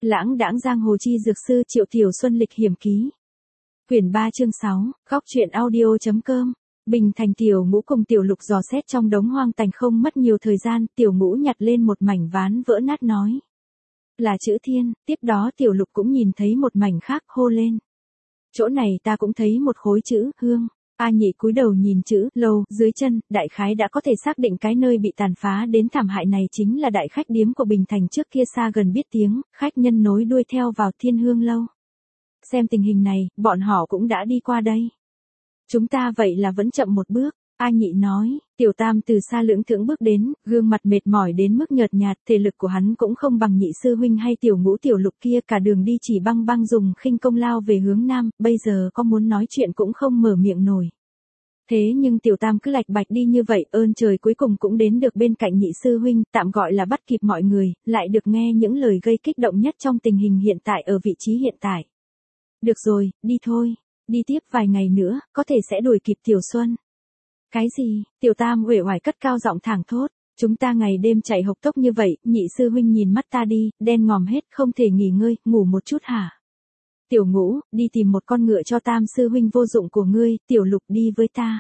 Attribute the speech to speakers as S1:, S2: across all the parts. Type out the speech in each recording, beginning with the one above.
S1: Lãng đãng giang hồ chi dược sư Triệu Tiểu Xuân lịch hiểm ký. Quyển 3 chương 6, góc truyện audio.com. Bình Thành Tiểu Ngũ cùng Tiểu Lục dò xét trong đống hoang tành không mất nhiều thời gian, Tiểu Ngũ nhặt lên một mảnh ván vỡ nát nói. Là chữ thiên, tiếp đó Tiểu Lục cũng nhìn thấy một mảnh khác hô lên. Chỗ này ta cũng thấy một khối chữ hương. A Nhị cúi đầu nhìn chữ lầu dưới chân, đại khái đã có thể xác định cái nơi bị tàn phá đến thảm hại này chính là đại khách điếm của Bình Thành trước kia xa gần biết tiếng, khách nhân nối đuôi theo vào Thiên Hương lâu. Xem tình hình này, bọn họ cũng đã đi qua đây. Chúng ta vậy là vẫn chậm một bước, A Nhị nói. Tiểu Tam từ xa lưỡng thưởng bước đến, gương mặt mệt mỏi đến mức nhợt nhạt, thể lực của hắn cũng không bằng Nhị sư huynh hay Tiểu Ngũ Tiểu Lục kia, cả đường đi chỉ băng băng dùng khinh công lao về hướng nam, bây giờ có muốn nói chuyện cũng không mở miệng nổi. Thế nhưng Tiểu Tam cứ lạch bạch đi như vậy, ơn trời cuối cùng cũng đến được bên cạnh Nhị sư huynh, tạm gọi là bắt kịp mọi người, lại được nghe những lời gây kích động nhất trong tình hình hiện tại ở vị trí hiện tại. Được rồi, đi thôi, đi tiếp vài ngày nữa, có thể sẽ đuổi kịp Tiểu Xuân. Cái gì? Tiểu Tam uể oải cất cao giọng thảng thốt. Chúng ta ngày đêm chạy hộc tốc như vậy, Nhị sư huynh nhìn mắt ta đi, đen ngòm hết, không thể nghỉ ngơi, ngủ một chút hả? Tiểu Ngũ, đi tìm một con ngựa cho Tam sư huynh vô dụng của ngươi, Tiểu Lục đi với ta.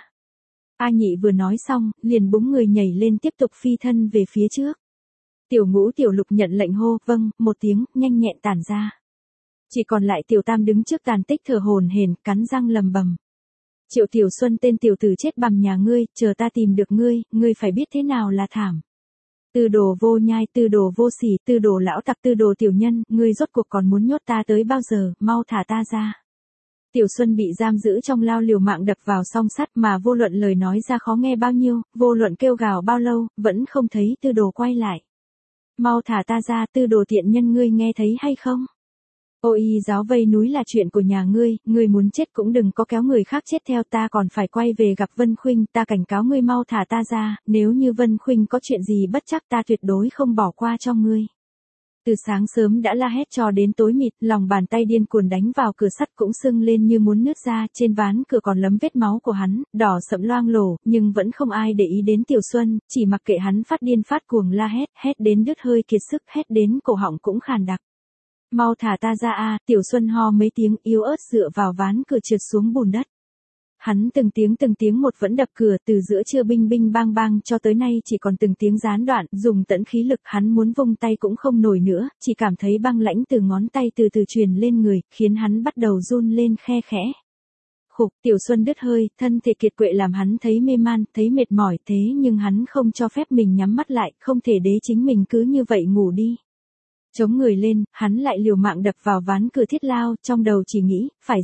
S1: A Nhị vừa nói xong, liền búng người nhảy lên tiếp tục phi thân về phía trước. Tiểu Ngũ Tiểu Lục nhận lệnh hô, vâng, một tiếng, nhanh nhẹn tản ra. Chỉ còn lại Tiểu Tam đứng trước tàn tích thở hổn hển, cắn răng lầm bầm. Triệu Tiểu Xuân tên tiểu tử chết bằm nhà ngươi, chờ ta tìm được ngươi, ngươi phải biết thế nào là thảm. Tư đồ vô nhai, tư đồ vô sỉ, tư đồ lão tặc, tư đồ tiểu nhân, ngươi rốt cuộc còn muốn nhốt ta tới bao giờ, mau thả ta ra. Tiểu Xuân bị giam giữ trong lao liều mạng đập vào song sắt mà vô luận lời nói ra khó nghe bao nhiêu, vô luận kêu gào bao lâu, vẫn không thấy tư đồ quay lại. Mau thả ta ra, tư đồ tiện nhân, ngươi nghe thấy hay không? Ôi giáo vây núi là chuyện của nhà ngươi muốn chết cũng đừng có kéo người khác chết theo, ta còn phải quay về gặp Vân Khuynh, ta cảnh cáo ngươi mau thả ta ra, nếu như Vân Khuynh có chuyện gì bất chắc ta tuyệt đối không bỏ qua cho ngươi. Từ sáng sớm đã la hét cho đến tối mịt, lòng bàn tay điên cuồng đánh vào cửa sắt cũng sưng lên như muốn nứt ra, trên ván cửa còn lấm vết máu của hắn, đỏ sẫm loang lổ, nhưng vẫn không ai để ý đến Tiểu Xuân, chỉ mặc kệ hắn phát điên phát cuồng la hét, hét đến đứt hơi kiệt sức, hét đến cổ họng cũng khàn đặc. Mau thả ta ra a, Tiểu Xuân ho mấy tiếng yếu ớt dựa vào ván cửa trượt xuống bùn đất. Hắn từng tiếng một vẫn đập cửa, từ giữa trưa binh binh bang bang cho tới nay chỉ còn từng tiếng gián đoạn, dùng tận khí lực hắn muốn vung tay cũng không nổi nữa, chỉ cảm thấy băng lãnh từ ngón tay từ từ truyền lên người, khiến hắn bắt đầu run lên khe khẽ. Khục, Tiểu Xuân đứt hơi, thân thể kiệt quệ làm hắn thấy mê man, thấy mệt mỏi, thế nhưng hắn không cho phép mình nhắm mắt lại, không thể để chính mình cứ như vậy ngủ đi. Chống người lên, hắn lại liều mạng đập vào ván cửa thiết lao, trong đầu chỉ nghĩ, phải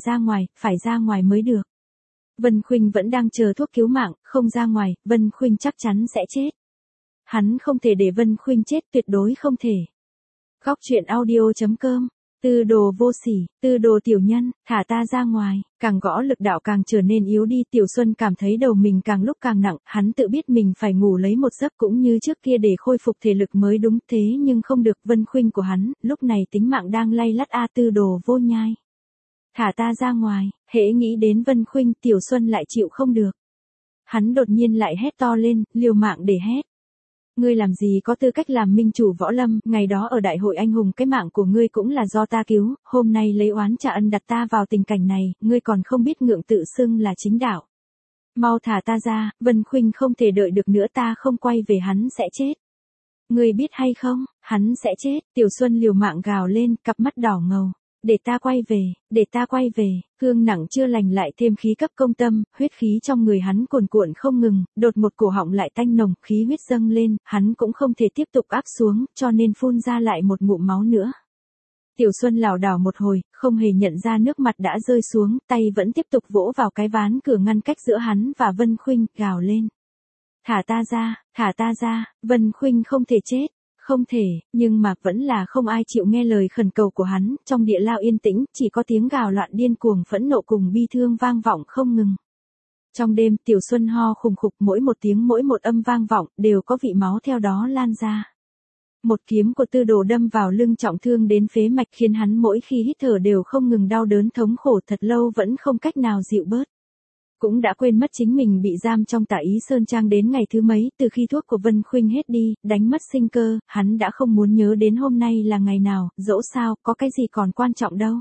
S1: ra ngoài mới được. Vân Khuynh vẫn đang chờ thuốc cứu mạng, không ra ngoài, Vân Khuynh chắc chắn sẽ chết. Hắn không thể để Vân Khuynh chết, tuyệt đối không thể. Góc truyện audio.com. Tư đồ vô sỉ, tư đồ tiểu nhân, thả ta ra ngoài. Càng gõ lực đạo càng trở nên yếu đi, Tiểu Xuân cảm thấy đầu mình càng lúc càng nặng, hắn tự biết mình phải ngủ lấy một giấc cũng như trước kia để khôi phục thể lực mới đúng, thế nhưng không được. Vân Khuynh của hắn, lúc này tính mạng đang lay lắt a, tư đồ vô nhai. Thả ta ra ngoài, hễ nghĩ đến Vân Khuynh, Tiểu Xuân lại chịu không được. Hắn đột nhiên lại hét to lên, liều mạng để hét. Ngươi làm gì có tư cách làm minh chủ võ lâm, ngày đó ở đại hội anh hùng cái mạng của ngươi cũng là do ta cứu, hôm nay lấy oán trả ân đặt ta vào tình cảnh này, ngươi còn không biết ngượng tự xưng là chính đạo. Mau thả ta ra, Vân Khuynh không thể đợi được nữa, ta không quay về hắn sẽ chết. Ngươi biết hay không, hắn sẽ chết, Tiểu Xuân liều mạng gào lên, cặp mắt đỏ ngầu. Để ta quay về, cương nặng chưa lành lại thêm khí cấp công tâm, huyết khí trong người hắn cuồn cuộn không ngừng, đột một cổ họng lại tanh nồng, khí huyết dâng lên, hắn cũng không thể tiếp tục áp xuống, cho nên phun ra lại một ngụm máu nữa. Tiểu Xuân lảo đảo một hồi, không hề nhận ra nước mặt đã rơi xuống, tay vẫn tiếp tục vỗ vào cái ván cửa ngăn cách giữa hắn và Vân Khuynh, gào lên. Thả ta ra, Vân Khuynh không thể chết. Không thể, nhưng mà vẫn là không ai chịu nghe lời khẩn cầu của hắn, trong địa lao yên tĩnh, chỉ có tiếng gào loạn điên cuồng phẫn nộ cùng bi thương vang vọng không ngừng. Trong đêm, Tiểu Xuân ho khùng khục, mỗi một tiếng mỗi một âm vang vọng, đều có vị máu theo đó lan ra. Một kiếm của tư đồ đâm vào lưng trọng thương đến phế mạch khiến hắn mỗi khi hít thở đều không ngừng đau đớn thống khổ thật lâu vẫn không cách nào dịu bớt. Cũng đã quên mất chính mình bị giam trong Tả Ý Sơn Trang đến ngày thứ mấy, từ khi thuốc của Vân Khuynh hết đi, đánh mất sinh cơ, hắn đã không muốn nhớ đến hôm nay là ngày nào, dẫu sao, có cái gì còn quan trọng đâu.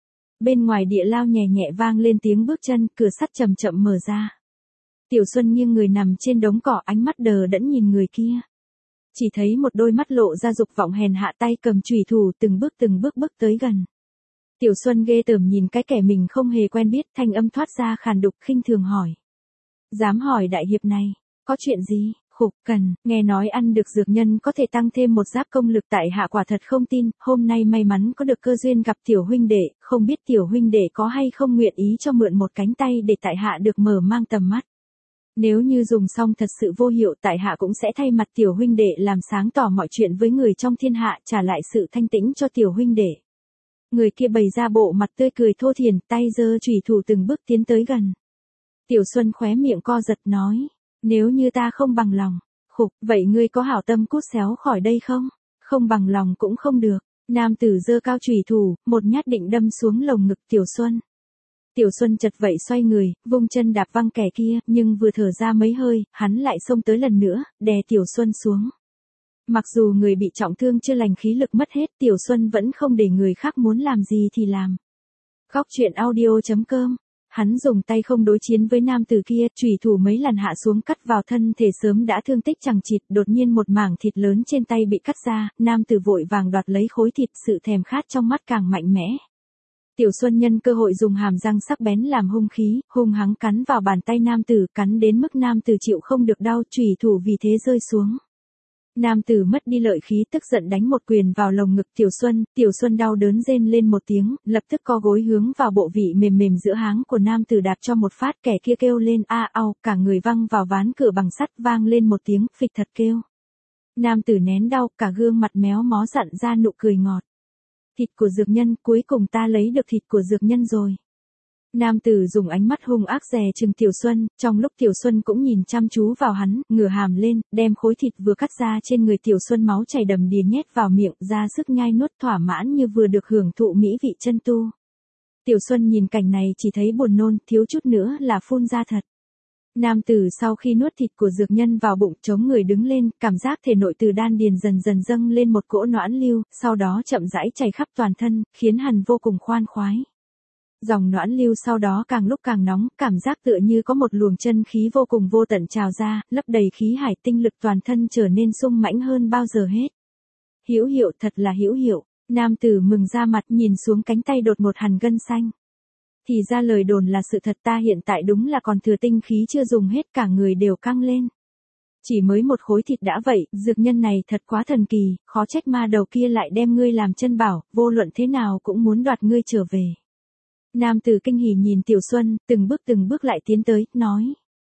S1: Bên ngoài địa lao nhẹ nhẹ vang lên tiếng bước chân, cửa sắt chậm chậm mở ra. Tiểu Xuân nghiêng người nằm trên đống cỏ, ánh mắt đờ đẫn nhìn người kia. Chỉ thấy một đôi mắt lộ ra dục vọng hèn hạ, tay cầm chùy thủ từng bước bước tới gần. Tiểu Xuân ghê tởm nhìn cái kẻ mình không hề quen biết, thanh âm thoát ra khàn đục khinh thường hỏi. Dám hỏi đại hiệp này, có chuyện gì? Khục, cần, nghe nói ăn được dược nhân có thể tăng thêm một giáp công lực, tại hạ quả thật không tin, hôm nay may mắn có được cơ duyên gặp tiểu huynh đệ, không biết tiểu huynh đệ có hay không nguyện ý cho mượn một cánh tay để tại hạ được mở mang tầm mắt. Nếu như dùng xong thật sự vô hiệu, tại hạ cũng sẽ thay mặt tiểu huynh đệ làm sáng tỏ mọi chuyện với người trong thiên hạ, trả lại sự thanh tĩnh cho tiểu huynh đệ. Người kia bày ra bộ mặt tươi cười thô thiển, tay giơ chùy thủ từng bước tiến tới gần. Tiểu Xuân khóe miệng co giật nói, nếu như ta không bằng lòng, khục, vậy ngươi có hảo tâm cút xéo khỏi đây không? Không bằng lòng cũng không được. Nam tử giơ cao chùy thủ, một nhát định đâm xuống lồng ngực Tiểu Xuân. Tiểu Xuân chật vậy xoay người, vung chân đạp văng kẻ kia, nhưng vừa thở ra mấy hơi, hắn lại xông tới lần nữa, đè Tiểu Xuân xuống. Mặc dù người bị trọng thương chưa lành, khí lực mất hết, Tiểu Xuân vẫn không để người khác muốn làm gì thì làm. Góc truyện audio.com. Hắn dùng tay không đối chiến với nam tử kia, chùy thủ mấy lần hạ xuống cắt vào thân thể sớm đã thương tích chằng chịt, đột nhiên một mảng thịt lớn trên tay bị cắt ra, nam tử vội vàng đoạt lấy khối thịt, sự thèm khát trong mắt càng mạnh mẽ. Tiểu Xuân nhân cơ hội dùng hàm răng sắc bén làm hung khí, hung hăng cắn vào bàn tay nam tử, cắn đến mức nam tử chịu không được đau, chùy thủ vì thế rơi xuống. Nam tử mất đi lợi khí, tức giận đánh một quyền vào lồng ngực Tiểu Xuân đau đớn rên lên một tiếng, lập tức co gối hướng vào bộ vị mềm mềm giữa háng của nam tử đạp cho một phát, kẻ kia kêu lên a au, cả người văng vào ván cửa bằng sắt, vang lên một tiếng phịch thật kêu. Nam tử nén đau, cả gương mặt méo mó dặn ra nụ cười ngọt. Thịt của dược nhân, cuối cùng ta lấy được thịt của dược nhân rồi. Nam tử dùng ánh mắt hung ác dè chừng Tiểu Xuân, trong lúc Tiểu Xuân cũng nhìn chăm chú vào hắn, ngửa hàm lên, đem khối thịt vừa cắt ra trên người Tiểu Xuân máu chảy đầm đìa nhét vào miệng, ra sức nhai nuốt thỏa mãn như vừa được hưởng thụ mỹ vị chân tu. Tiểu Xuân nhìn cảnh này chỉ thấy buồn nôn, thiếu chút nữa là phun ra thật. Nam tử sau khi nuốt thịt của dược nhân vào bụng, chống người đứng lên, cảm giác thể nội từ đan điền dần dần dâng lên một cỗ noãn lưu, sau đó chậm rãi chảy khắp toàn thân, khiến hắn vô cùng khoan khoái. Dòng noãn lưu sau đó càng lúc càng nóng, cảm giác tựa như có một luồng chân khí vô cùng vô tận trào ra, lấp đầy khí hải, tinh lực toàn thân trở nên sung mãnh hơn bao giờ hết. Hữu hiệu, thật là hữu hiệu. Nam tử mừng ra mặt, nhìn xuống cánh tay đột một hằn gân xanh. Thì ra lời đồn là sự thật, ta hiện tại đúng là còn thừa tinh khí chưa dùng hết, cả người đều căng lên. Chỉ mới một khối thịt đã vậy, dược nhân này thật quá thần kỳ, khó trách ma đầu kia lại đem ngươi làm chân bảo, vô luận thế nào cũng muốn đoạt ngươi trở về. Nam tử kinh hỉ nhìn Tiểu Xuân, từng bước lại tiến tới, nói.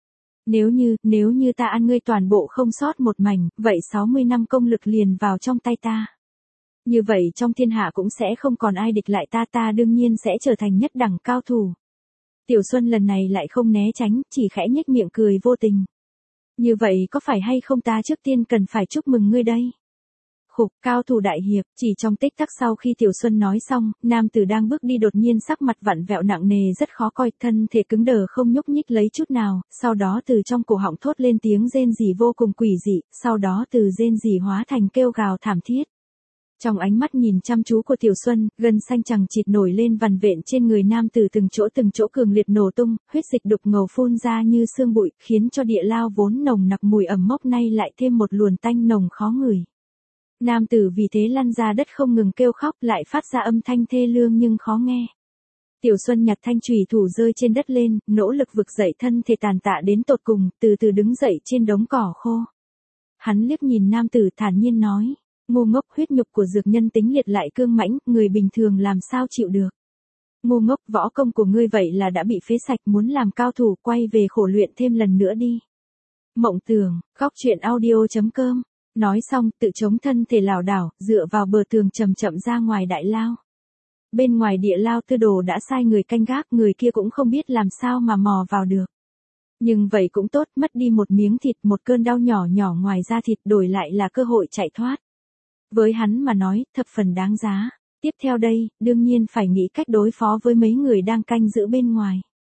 S1: Nếu như ta ăn ngươi toàn bộ không sót một mảnh, vậy 60 năm công lực liền vào trong tay ta. Như vậy trong thiên hạ cũng sẽ không còn ai địch lại ta đương nhiên sẽ trở thành nhất đẳng cao thủ. Tiểu Xuân lần này lại không né tránh, chỉ khẽ nhếch miệng cười vô tình. Như vậy có phải hay không, ta trước tiên cần phải chúc mừng ngươi đây. Khục, cao thủ đại hiệp, chỉ trong tích tắc sau khi Tiểu Xuân nói xong, nam tử đang bước đi đột nhiên sắc mặt vặn vẹo nặng nề rất khó coi, thân thể cứng đờ không nhúc nhích lấy chút nào, sau đó từ trong cổ họng thốt lên tiếng rên rỉ vô cùng quỷ dị, sau đó từ rên rỉ hóa thành kêu gào thảm thiết. Trong ánh mắt nhìn chăm chú của Tiểu Xuân, gân xanh chằng chịt nổi lên vằn vện trên người nam tử, từng chỗ cường liệt nổ tung, huyết dịch đục ngầu phun ra như sương bụi, khiến cho địa lao vốn nồng nặc mùi ẩm mốc nay lại thêm một luồn tanh nồng khó ngửi. Nam tử vì thế lăn ra đất không ngừng kêu khóc, lại phát ra âm thanh thê lương nhưng khó nghe. Tiểu Xuân nhặt thanh chùy thủ rơi trên đất lên, nỗ lực vực dậy thân thể tàn tạ đến tột cùng, từ từ đứng dậy trên đống cỏ khô. Hắn liếc nhìn nam tử thản nhiên nói, ngu ngốc, huyết nhục của dược nhân tính liệt lại cương mãnh, người bình thường làm sao chịu được. Ngu ngốc, võ công của ngươi vậy là đã bị phế sạch, muốn làm cao thủ quay về khổ luyện thêm lần nữa đi. Mộng tưởng, góc truyện audio.com. Nói xong, tự chống thân thể lảo đảo, dựa vào bờ tường chậm chậm ra ngoài đại lao. Bên ngoài địa lao Tư Đồ đã sai người canh gác, người kia cũng không biết làm sao mà mò vào được. Nhưng vậy cũng tốt, mất đi một miếng thịt, một cơn đau nhỏ nhỏ ngoài da thịt, đổi lại là cơ hội chạy thoát. Với hắn mà nói, thập phần đáng giá. Tiếp theo đây, đương nhiên phải nghĩ cách đối phó với mấy người đang canh giữ bên ngoài.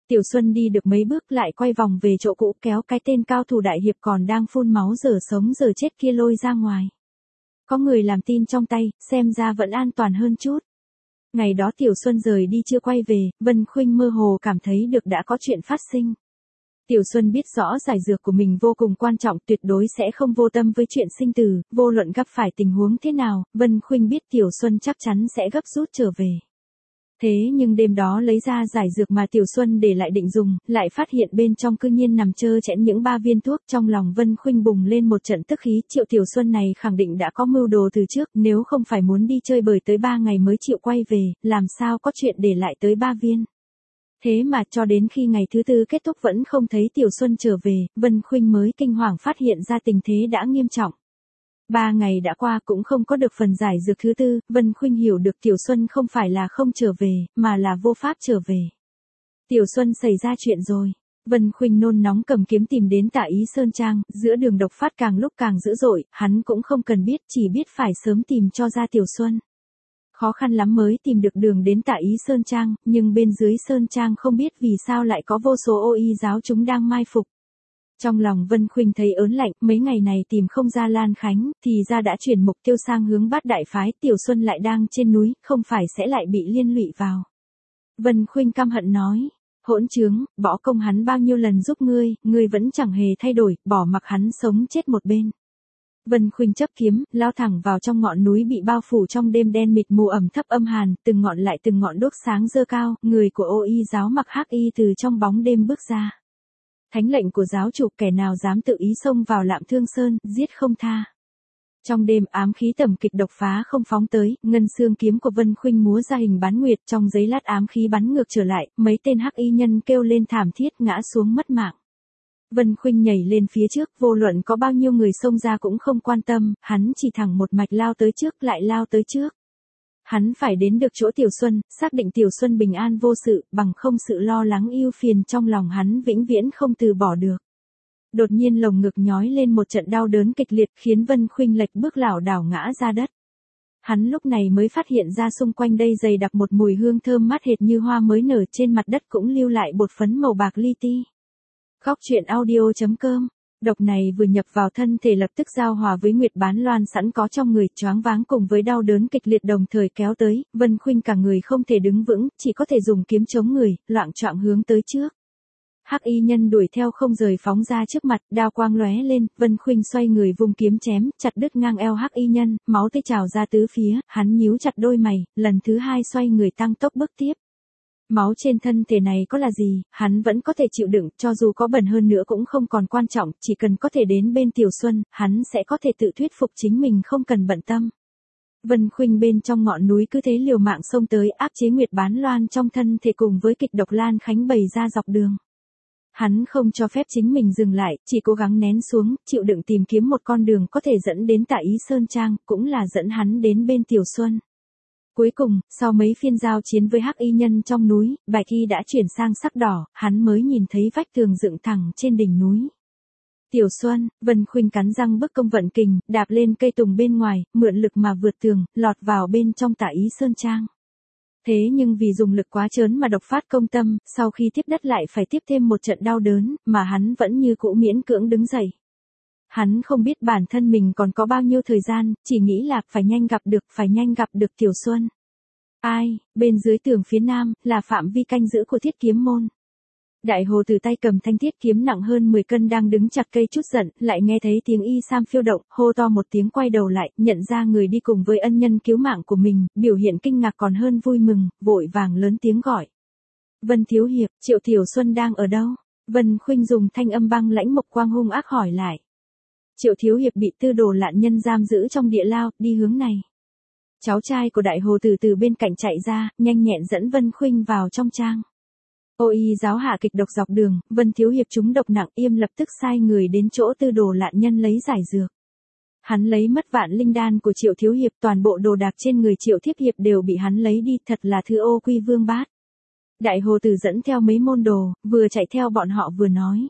S1: Tiểu Xuân đi được mấy bước lại quay vòng về chỗ cũ, kéo cái tên cao thủ đại hiệp còn đang phun máu giờ sống giờ chết kia lôi ra ngoài. Có người làm tin trong tay, xem ra vẫn an toàn hơn chút. Ngày đó Tiểu Xuân rời đi chưa quay về, Vân Khuynh mơ hồ cảm thấy được đã có chuyện phát sinh. Tiểu Xuân biết rõ giải dược của mình vô cùng quan trọng, tuyệt đối sẽ không vô tâm với chuyện sinh tử, vô luận gặp phải tình huống thế nào, Vân Khuynh biết Tiểu Xuân chắc chắn sẽ gấp rút trở về. Thế nhưng đêm đó lấy ra giải dược mà Tiểu Xuân để lại định dùng, lại phát hiện bên trong cư nhiên nằm trơ trẽn những 3 viên thuốc, trong lòng Vân Khuynh bùng lên một trận tức khí, Triệu Tiểu Xuân này khẳng định đã có mưu đồ từ trước, nếu không phải muốn đi chơi bời tới 3 ngày mới chịu quay về, làm sao có chuyện để lại tới 3 viên. Thế mà cho đến khi ngày thứ 4 kết thúc vẫn không thấy Tiểu Xuân trở về, Vân Khuynh mới kinh hoàng phát hiện ra tình thế đã nghiêm trọng. 3 ngày đã qua cũng không có được phần giải dược thứ 4, Vân Khuynh hiểu được Tiểu Xuân không phải là không trở về, mà là vô pháp trở về. Tiểu Xuân xảy ra chuyện rồi. Vân Khuynh nôn nóng cầm kiếm tìm đến Tạ Ý Sơn Trang, giữa đường độc phát càng lúc càng dữ dội, hắn cũng không cần biết, chỉ biết phải sớm tìm cho ra Tiểu Xuân. Khó khăn lắm mới tìm được đường đến Tạ Ý Sơn Trang, nhưng bên dưới Sơn Trang không biết vì sao lại có vô số ô y giáo chúng đang mai phục. Trong lòng Vân Khuynh thấy ớn lạnh, mấy ngày này tìm không ra Lan Khánh, thì ra đã chuyển mục tiêu sang hướng Bát Đại Phái, Tiểu Xuân lại đang trên núi, không phải sẽ lại bị liên lụy vào. Vân Khuynh căm hận nói, hỗn trướng, bỏ công hắn bao nhiêu lần giúp ngươi vẫn chẳng hề thay đổi, bỏ mặc hắn sống chết một bên. Vân Khuynh chấp kiếm, lao thẳng vào trong ngọn núi bị bao phủ trong đêm đen mịt mù ẩm thấp âm hàn, từng ngọn lại từng ngọn đuốc sáng dơ cao, người của ô y giáo mặc hắc y từ trong bóng đêm bước ra. Thánh lệnh của giáo chủ, kẻ nào dám tự ý xông vào Lạm Thương Sơn, giết không tha. Trong đêm ám khí tầm kịch độc phá không phóng tới, ngân xương kiếm của Vân Khuynh múa ra hình bán nguyệt, trong giấy lát ám khí bắn ngược trở lại, mấy tên hắc y nhân kêu lên thảm thiết ngã xuống mất mạng. Vân Khuynh nhảy lên phía trước, vô luận có bao nhiêu người xông ra cũng không quan tâm, hắn chỉ thẳng một mạch lao tới trước, lại lao tới trước. Hắn phải đến được chỗ Tiểu Xuân, xác định Tiểu Xuân bình an vô sự, bằng không sự lo lắng ưu phiền trong lòng hắn vĩnh viễn không từ bỏ được. Đột nhiên lồng ngực nhói lên một trận đau đớn kịch liệt khiến Vân Khuynh lệch bước lảo đảo ngã ra đất. Hắn lúc này mới phát hiện ra xung quanh đây dày đặc một mùi hương thơm mát hệt như hoa mới nở, trên mặt đất cũng lưu lại bột phấn màu bạc li ti. Góc truyện audio.com. Độc này vừa nhập vào thân thể lập tức giao hòa với nguyệt bán loan sẵn có trong người, choáng váng cùng với đau đớn kịch liệt đồng thời kéo tới, Vân Khuynh cả người không thể đứng vững, chỉ có thể dùng kiếm chống người, loạng choạng hướng tới trước. Hắc y nhân đuổi theo không rời phóng ra trước mặt, đao quang lóe lên, Vân Khuynh xoay người vung kiếm chém, chặt đứt ngang eo hắc y nhân, máu tươi trào ra tứ phía, hắn nhíu chặt đôi mày, lần thứ 2 xoay người tăng tốc bước tiếp. Máu trên thân thể này có là gì, hắn vẫn có thể chịu đựng, cho dù có bẩn hơn nữa cũng không còn quan trọng, chỉ cần có thể đến bên Tiểu Xuân, hắn sẽ có thể tự thuyết phục chính mình không cần bận tâm. Vân Khuynh bên trong ngọn núi cứ thế liều mạng xông tới, áp chế nguyệt bán loan trong thân thể cùng với kịch độc Lan Khánh bày ra dọc đường. Hắn không cho phép chính mình dừng lại, chỉ cố gắng nén xuống, chịu đựng tìm kiếm một con đường có thể dẫn đến Tạ Ý Sơn Trang, cũng là dẫn hắn đến bên Tiểu Xuân. Cuối cùng, sau mấy phiên giao chiến với hắc y nhân trong núi, bạch y đã chuyển sang sắc đỏ, hắn mới nhìn thấy vách tường dựng thẳng trên đỉnh núi. Tiểu Xuân, Vân Khuynh cắn răng bức công vận kình, đạp lên cây tùng bên ngoài, mượn lực mà vượt tường, lọt vào bên trong Tạ Ý Sơn Trang. Thế nhưng vì dùng lực quá trớn mà độc phát công tâm, sau khi tiếp đất lại phải tiếp thêm một trận đau đớn, mà hắn vẫn như cũ miễn cưỡng đứng dậy. Hắn không biết bản thân mình còn có bao nhiêu thời gian, chỉ nghĩ là phải nhanh gặp được Tiểu Xuân. Ai, bên dưới tường phía nam, là phạm vi canh giữ của Thiết Kiếm môn. Đại hồ từ tay cầm thanh thiết kiếm nặng hơn 10 cân đang đứng chặt cây chút giận, lại nghe thấy tiếng y sam phiêu động, hô to một tiếng quay đầu lại, nhận ra người đi cùng với ân nhân cứu mạng của mình, biểu hiện kinh ngạc còn hơn vui mừng, vội vàng lớn tiếng gọi. Vân thiếu hiệp, Triệu Tiểu Xuân đang ở đâu? Vân Khuynh dùng thanh âm băng lãnh mộc quang hung ác hỏi lại. Triệu thiếu hiệp bị Tư Đồ Lạn Nhân giam giữ trong địa lao, đi hướng này. Cháu trai của đại hồ từ bên cạnh chạy ra, nhanh nhẹn dẫn Vân Khuynh vào trong trang. Ô y giáo hạ kịch độc dọc đường, Vân thiếu hiệp trúng độc nặng, im lập tức sai người đến chỗ Tư Đồ Lạn Nhân lấy giải dược. Hắn lấy mất vạn linh đan của Triệu thiếu hiệp, toàn bộ đồ đạc trên người Triệu thiếp hiệp đều bị hắn lấy đi, thật là thứ ô quy vương bát. Đại hồ tử dẫn theo mấy môn đồ, vừa chạy theo bọn họ vừa nói.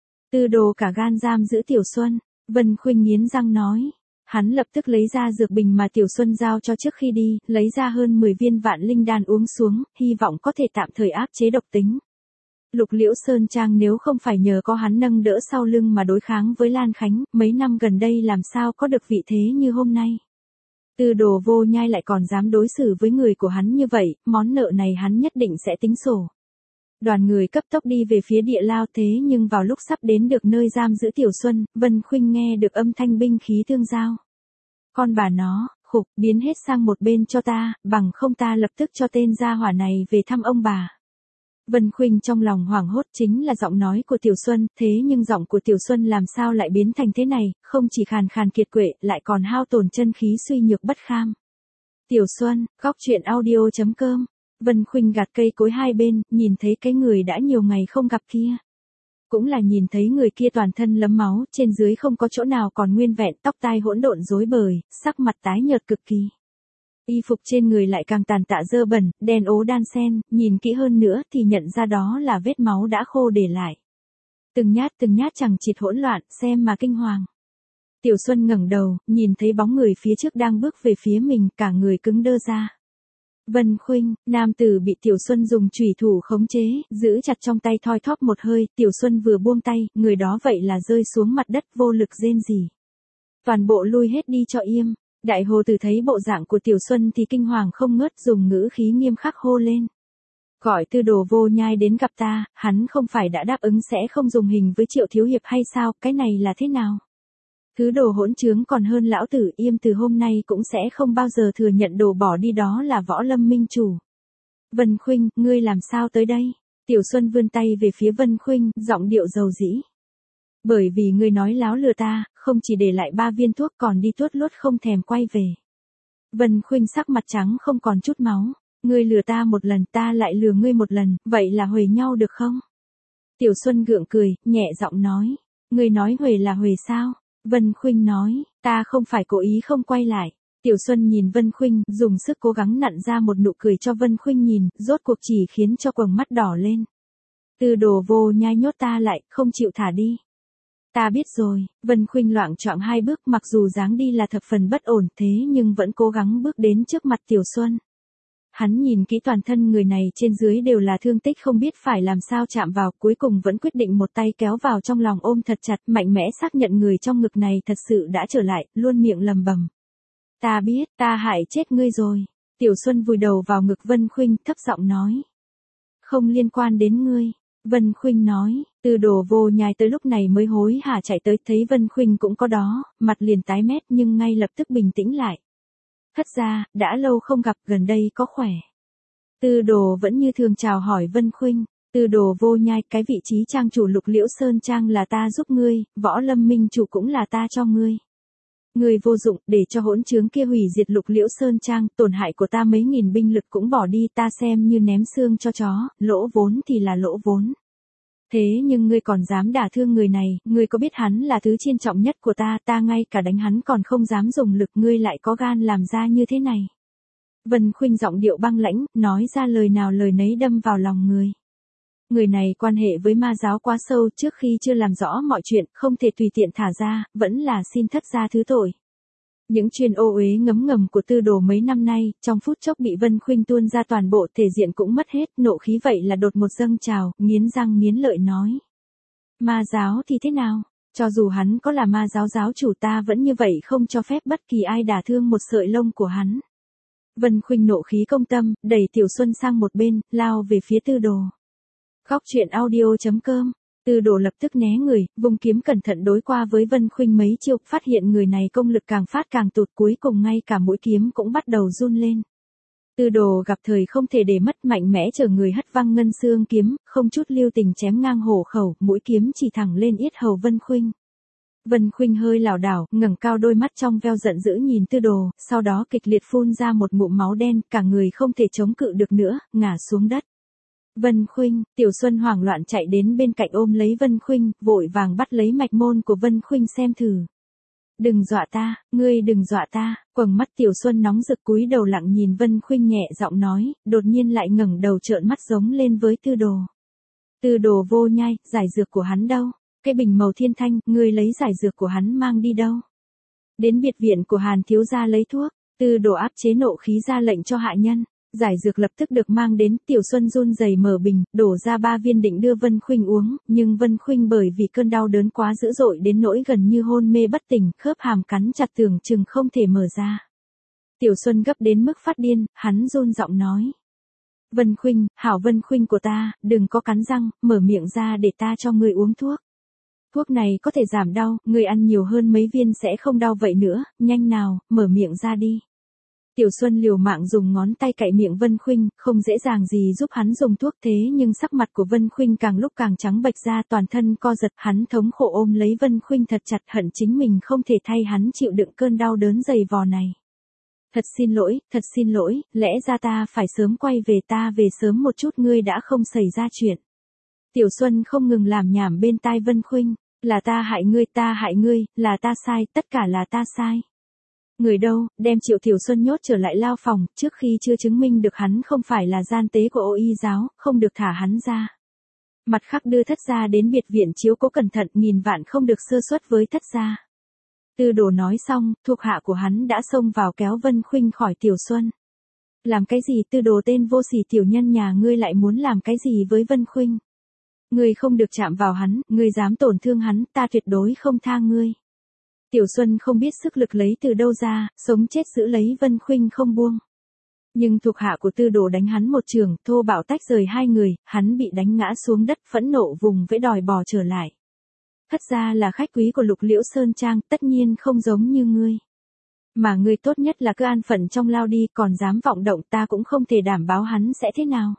S1: Tư Đồ cả gan giam giữ Tiểu Xuân. Vân Khuynh nghiến răng nói. Hắn lập tức lấy ra dược bình mà Tiểu Xuân giao cho trước khi đi, lấy ra hơn 10 viên vạn linh đan uống xuống, hy vọng có thể tạm thời áp chế độc tính. Lục Liễu Sơn Trang nếu không phải nhờ có hắn nâng đỡ sau lưng mà đối kháng với Lan Khánh, mấy năm gần đây làm sao có được vị thế như hôm nay. Tư Đồ Vô Nhai lại còn dám đối xử với người của hắn như vậy, món nợ này hắn nhất định sẽ tính sổ. Đoàn người cấp tốc đi về phía địa lao, thế nhưng vào lúc sắp đến được nơi giam giữ Tiểu Xuân, Vân Khuynh nghe được âm thanh binh khí tương giao. Con bà nó, khục, biến hết sang một bên cho ta, bằng không ta lập tức cho tên gia hỏa này về thăm ông bà. Vân Khuynh trong lòng hoảng hốt, chính là giọng nói của Tiểu Xuân, thế nhưng giọng của Tiểu Xuân làm sao lại biến thành thế này, không chỉ khàn khàn kiệt quệ, lại còn hao tổn chân khí suy nhược bất kham. Tiểu Xuân, góc truyện audio.com. Vân Khuynh gạt cây cối hai bên, nhìn thấy cái người đã nhiều ngày không gặp kia. Cũng là nhìn thấy người kia toàn thân lấm máu, trên dưới không có chỗ nào còn nguyên vẹn, tóc tai hỗn độn rối bời, sắc mặt tái nhợt cực kỳ. Y phục trên người lại càng tàn tạ dơ bẩn, đen ố đan xen, nhìn kỹ hơn nữa thì nhận ra đó là vết máu đã khô để lại. Từng nhát chẳng chịt hỗn loạn, xem mà kinh hoàng. Tiểu Xuân ngẩng đầu, nhìn thấy bóng người phía trước đang bước về phía mình, cả người cứng đơ ra. Vân Khuynh, nam tử bị Tiểu Xuân dùng chủy thủ khống chế, giữ chặt trong tay thoi thóp một hơi, Tiểu Xuân vừa buông tay, người đó vậy là rơi xuống mặt đất vô lực rên rỉ. Toàn bộ lui hết đi cho im. Đại Hồ Tử thấy bộ dạng của Tiểu Xuân thì kinh hoàng không ngớt, dùng ngữ khí nghiêm khắc hô lên. Gọi Tư Đồ Vô Nhai đến gặp ta, hắn không phải đã đáp ứng sẽ không dùng hình với Triệu thiếu hiệp hay sao, cái này là thế nào? Thứ đồ hỗn trướng còn hơn lão tử, im từ hôm nay cũng sẽ không bao giờ thừa nhận đồ bỏ đi đó là Võ Lâm minh chủ. Vân Khuynh, ngươi làm sao tới đây? Tiểu Xuân vươn tay về phía Vân Khuynh, giọng điệu dầu dĩ. Bởi vì ngươi nói láo lừa ta, không chỉ để lại 3 viên thuốc còn đi tuốt lút không thèm quay về. Vân Khuynh sắc mặt trắng không còn chút máu. Ngươi lừa ta một lần, ta lại lừa ngươi một lần, vậy là huề nhau được không? Tiểu Xuân gượng cười, nhẹ giọng nói. Ngươi nói huề là huề sao? Vân Khuynh nói, ta không phải cố ý không quay lại. Tiểu Xuân nhìn Vân Khuynh, dùng sức cố gắng nặn ra một nụ cười cho Vân Khuynh nhìn, rốt cuộc chỉ khiến cho quầng mắt đỏ lên. Tư Đồ Vô Nhai nhốt ta lại, không chịu thả đi. Ta biết rồi. Vân Khuynh loạng choạng 2 bước, mặc dù dáng đi là thập phần bất ổn, thế nhưng vẫn cố gắng bước đến trước mặt Tiểu Xuân. Hắn nhìn kỹ toàn thân người này, trên dưới đều là thương tích không biết phải làm sao chạm vào, cuối cùng vẫn quyết định một tay kéo vào trong lòng ôm thật chặt, mạnh mẽ xác nhận người trong ngực này thật sự đã trở lại, luôn miệng lầm bầm. Ta biết, ta hại chết ngươi rồi. Tiểu Xuân vùi đầu vào ngực Vân Khuynh, thấp giọng nói. Không liên quan đến ngươi. Vân Khuynh nói, Tư Đồ Vô Nhai tới lúc này mới hối hả chạy tới, thấy Vân Khuynh cũng có đó, mặt liền tái mét nhưng ngay lập tức bình tĩnh lại. Thất gia, đã lâu không gặp, gần đây có khỏe. Tư Đồ vẫn như thường chào hỏi Vân Khuynh. Tư Đồ Vô Nhai, cái vị trí trang chủ Lục Liễu Sơn Trang là ta giúp ngươi, Võ Lâm minh chủ cũng là ta cho ngươi. Ngươi vô dụng, để cho hỗn trướng kia hủy diệt Lục Liễu Sơn Trang, tổn hại của ta mấy nghìn binh lực cũng bỏ đi, ta xem như ném xương cho chó, lỗ vốn thì là lỗ vốn. Thế nhưng ngươi còn dám đả thương người này, ngươi có biết hắn là thứ chiên trọng nhất của ta, ta ngay cả đánh hắn còn không dám dùng lực, ngươi lại có gan làm ra như thế này. Vân Khuynh giọng điệu băng lãnh, nói ra lời nào lời nấy đâm vào lòng người. Người này quan hệ với ma giáo quá sâu, trước khi chưa làm rõ mọi chuyện, không thể tùy tiện thả ra, vẫn là xin thất gia thứ tội. Những chuyện ô uế ngấm ngầm của Tư Đồ mấy năm nay, trong phút chốc bị Vân Khuynh tuôn ra toàn bộ, thể diện cũng mất hết, nộ khí vậy là đột một dâng trào, nghiến răng nghiến lợi nói. Ma giáo thì thế nào? Cho dù hắn có là ma giáo giáo chủ, ta vẫn như vậy không cho phép bất kỳ ai đả thương một sợi lông của hắn. Vân Khuynh nộ khí công tâm, đẩy Tiểu Xuân sang một bên, lao về phía Tư Đồ. Góc truyện audio.com. Tư Đồ lập tức né người, vùng kiếm cẩn thận đối qua với Vân Khuynh mấy chiêu, phát hiện người này công lực càng phát càng tụt, cuối cùng ngay cả mũi kiếm cũng bắt đầu run lên. Tư Đồ gặp thời không thể để mất, mạnh mẽ chở người hất văng ngân xương kiếm, không chút lưu tình chém ngang hổ khẩu, mũi kiếm chỉ thẳng lên yết hầu Vân Khuynh. Vân Khuynh hơi lảo đảo, ngẩng cao đôi mắt trong veo giận dữ nhìn Tư Đồ, sau đó kịch liệt phun ra một ngụm máu đen, cả người không thể chống cự được nữa, ngã xuống đất. Vân Khuynh, Tiểu Xuân hoảng loạn chạy đến bên cạnh ôm lấy Vân Khuynh, vội vàng bắt lấy mạch môn của Vân Khuynh xem thử. Đừng dọa ta, ngươi đừng dọa ta, quầng mắt Tiểu Xuân nóng rực cúi đầu lặng nhìn Vân Khuynh nhẹ giọng nói, đột nhiên lại ngẩng đầu trợn mắt giống lên với Tư Đồ. Tư Đồ Vô Nhai, giải dược của hắn đâu? Cái bình màu thiên thanh, ngươi lấy giải dược của hắn mang đi đâu? Đến biệt viện của Hàn thiếu gia lấy thuốc, Tư Đồ áp chế nộ khí ra lệnh cho hạ nhân. Giải dược lập tức được mang đến, Tiểu Xuân run rẩy mở bình, đổ ra 3 viên định đưa Vân Khuynh uống, nhưng Vân Khuynh bởi vì cơn đau đớn quá dữ dội đến nỗi gần như hôn mê bất tỉnh, khớp hàm cắn chặt tưởng chừng không thể mở ra. Tiểu Xuân gấp đến mức phát điên, hắn run giọng nói. Vân Khuynh, hảo Vân Khuynh của ta, đừng có cắn răng, mở miệng ra để ta cho ngươi uống thuốc. Thuốc này có thể giảm đau, ngươi ăn nhiều hơn mấy viên sẽ không đau vậy nữa, nhanh nào, mở miệng ra đi. Tiểu Xuân liều mạng dùng ngón tay cạy miệng Vân Khuynh, không dễ dàng gì giúp hắn dùng thuốc thế nhưng sắc mặt của Vân Khuynh càng lúc càng trắng bệch ra, toàn thân co giật, hắn thống khổ ôm lấy Vân Khuynh thật chặt, hận chính mình không thể thay hắn chịu đựng cơn đau đớn dày vò này. Thật xin lỗi, lẽ ra ta phải sớm quay về, ta về sớm một chút, ngươi đã không xảy ra chuyện. Tiểu Xuân không ngừng làm nhảm bên tai Vân Khuynh, là ta hại ngươi, là ta sai, tất cả là ta sai. Người đâu, đem Triệu Tiểu Xuân nhốt trở lại lao phòng, trước khi chưa chứng minh được hắn không phải là gian tế của Ô Y giáo, không được thả hắn ra. Mặt khác đưa Thất gia đến biệt viện chiếu cố cẩn thận, nghìn vạn không được sơ suất với Thất gia. Tư Đồ nói xong, thuộc hạ của hắn đã xông vào kéo Vân Khuynh khỏi Tiểu Xuân. Làm cái gì, Tư Đồ tên vô sỉ tiểu nhân nhà ngươi lại muốn làm cái gì với Vân Khuynh? Ngươi không được chạm vào hắn, ngươi dám tổn thương hắn, ta tuyệt đối không tha ngươi. Tiểu Xuân không biết sức lực lấy từ đâu ra, sống chết giữ lấy Vân Khuynh không buông. Nhưng thuộc hạ của Tư Đồ đánh hắn một trường, thô bạo tách rời hai người, hắn bị đánh ngã xuống đất, phẫn nộ vùng vẫy đòi bò trở lại. Thất gia là khách quý của Lục Liễu Sơn Trang, tất nhiên không giống như ngươi. Mà ngươi tốt nhất là cứ an phận trong lao đi, còn dám vọng động ta cũng không thể đảm bảo hắn sẽ thế nào.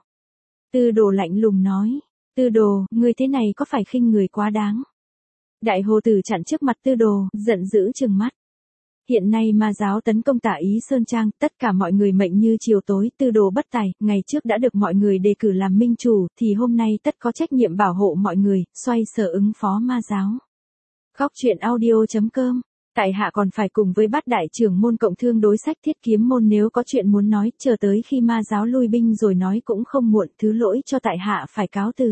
S1: Tư Đồ lạnh lùng nói, Tư Đồ, ngươi thế này có phải khinh người quá đáng. Đại Hồ Tử chặn trước mặt Tư Đồ, giận dữ trừng mắt. Hiện nay ma giáo tấn công Tả Ý Sơn Trang, tất cả mọi người mệnh như chiều tối, Tư Đồ bất tài, ngày trước đã được mọi người đề cử làm minh chủ, thì hôm nay tất có trách nhiệm bảo hộ mọi người, xoay sở ứng phó ma giáo. Góc truyện audio.com, tại hạ còn phải cùng với Bát đại trưởng môn cộng thương đối sách Thiết Kiếm môn, nếu có chuyện muốn nói, chờ tới khi ma giáo lui binh rồi nói cũng không muộn, thứ lỗi cho tại hạ phải cáo từ.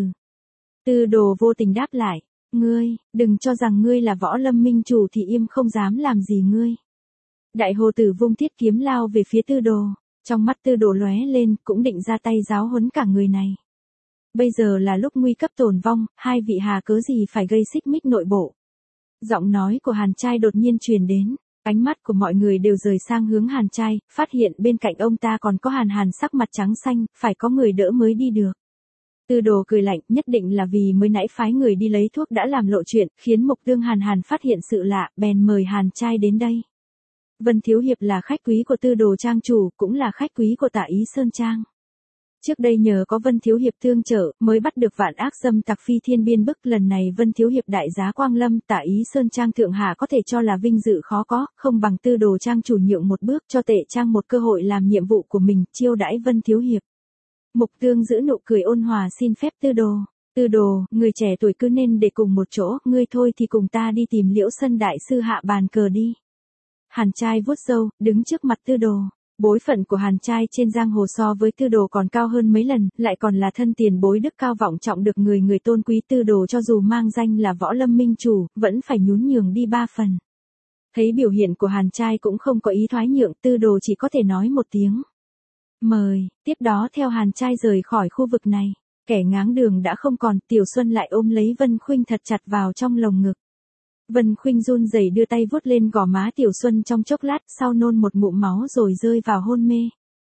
S1: Tư Đồ vô tình đáp lại, ngươi, đừng cho rằng ngươi là Võ Lâm minh chủ thì im không dám làm gì ngươi. Đại Hồ Tử vung thiết kiếm lao về phía Tư Đồ, trong mắt Tư Đồ lóe lên, cũng định ra tay giáo huấn cả người này. Bây giờ là lúc nguy cấp tồn vong, hai vị hà cớ gì phải gây xích mích nội bộ. Giọng nói của Hàn Trai đột nhiên truyền đến, ánh mắt của mọi người đều rời sang hướng Hàn Trai, phát hiện bên cạnh ông ta còn có Hàn Hàn sắc mặt trắng xanh, phải có người đỡ mới đi được. Tư Đồ cười lạnh, nhất định là vì mới nãy phái người đi lấy thuốc đã làm lộ chuyện, khiến Mục Tương Hàn Hàn phát hiện sự lạ, bèn mời Hàn Trai đến đây. Vân Thiếu Hiệp là khách quý của Tư Đồ Trang chủ, cũng là khách quý của Tả Ý Sơn Trang. Trước đây nhờ có Vân Thiếu Hiệp tương trợ, mới bắt được vạn ác dâm tặc phi thiên biên bức, lần này Vân Thiếu Hiệp đại giá quang lâm, Tả Ý Sơn Trang thượng hạ có thể cho là vinh dự khó có, không bằng Tư Đồ Trang chủ nhượng một bước cho Tệ Trang một cơ hội làm nhiệm vụ của mình, chiêu đãi Vân Thiếu Hiệp. Mục Tương giữ nụ cười ôn hòa xin phép Tư Đồ. Tư Đồ, người trẻ tuổi cứ nên để cùng một chỗ, ngươi thôi thì cùng ta đi tìm Liễu Sân đại sư hạ bàn cờ đi. Hàn Trai vuốt râu, đứng trước mặt Tư Đồ. Bối phận của Hàn Trai trên giang hồ so với Tư Đồ còn cao hơn mấy lần, lại còn là thân tiền bối đức cao vọng trọng được người tôn quý. Tư Đồ cho dù mang danh là Võ Lâm minh chủ, vẫn phải nhún nhường đi 3 phần. Thấy biểu hiện của Hàn Trai cũng không có ý thoái nhượng, Tư Đồ chỉ có thể nói một tiếng mời, tiếp đó theo Hàn Trai rời khỏi khu vực này. Kẻ ngáng đường đã không còn, Tiểu Xuân lại ôm lấy Vân Khuynh thật chặt vào trong lồng ngực. Vân Khuynh run rẩy đưa tay vuốt lên gò má Tiểu Xuân trong chốc lát, sau nôn một ngụm máu rồi rơi vào hôn mê.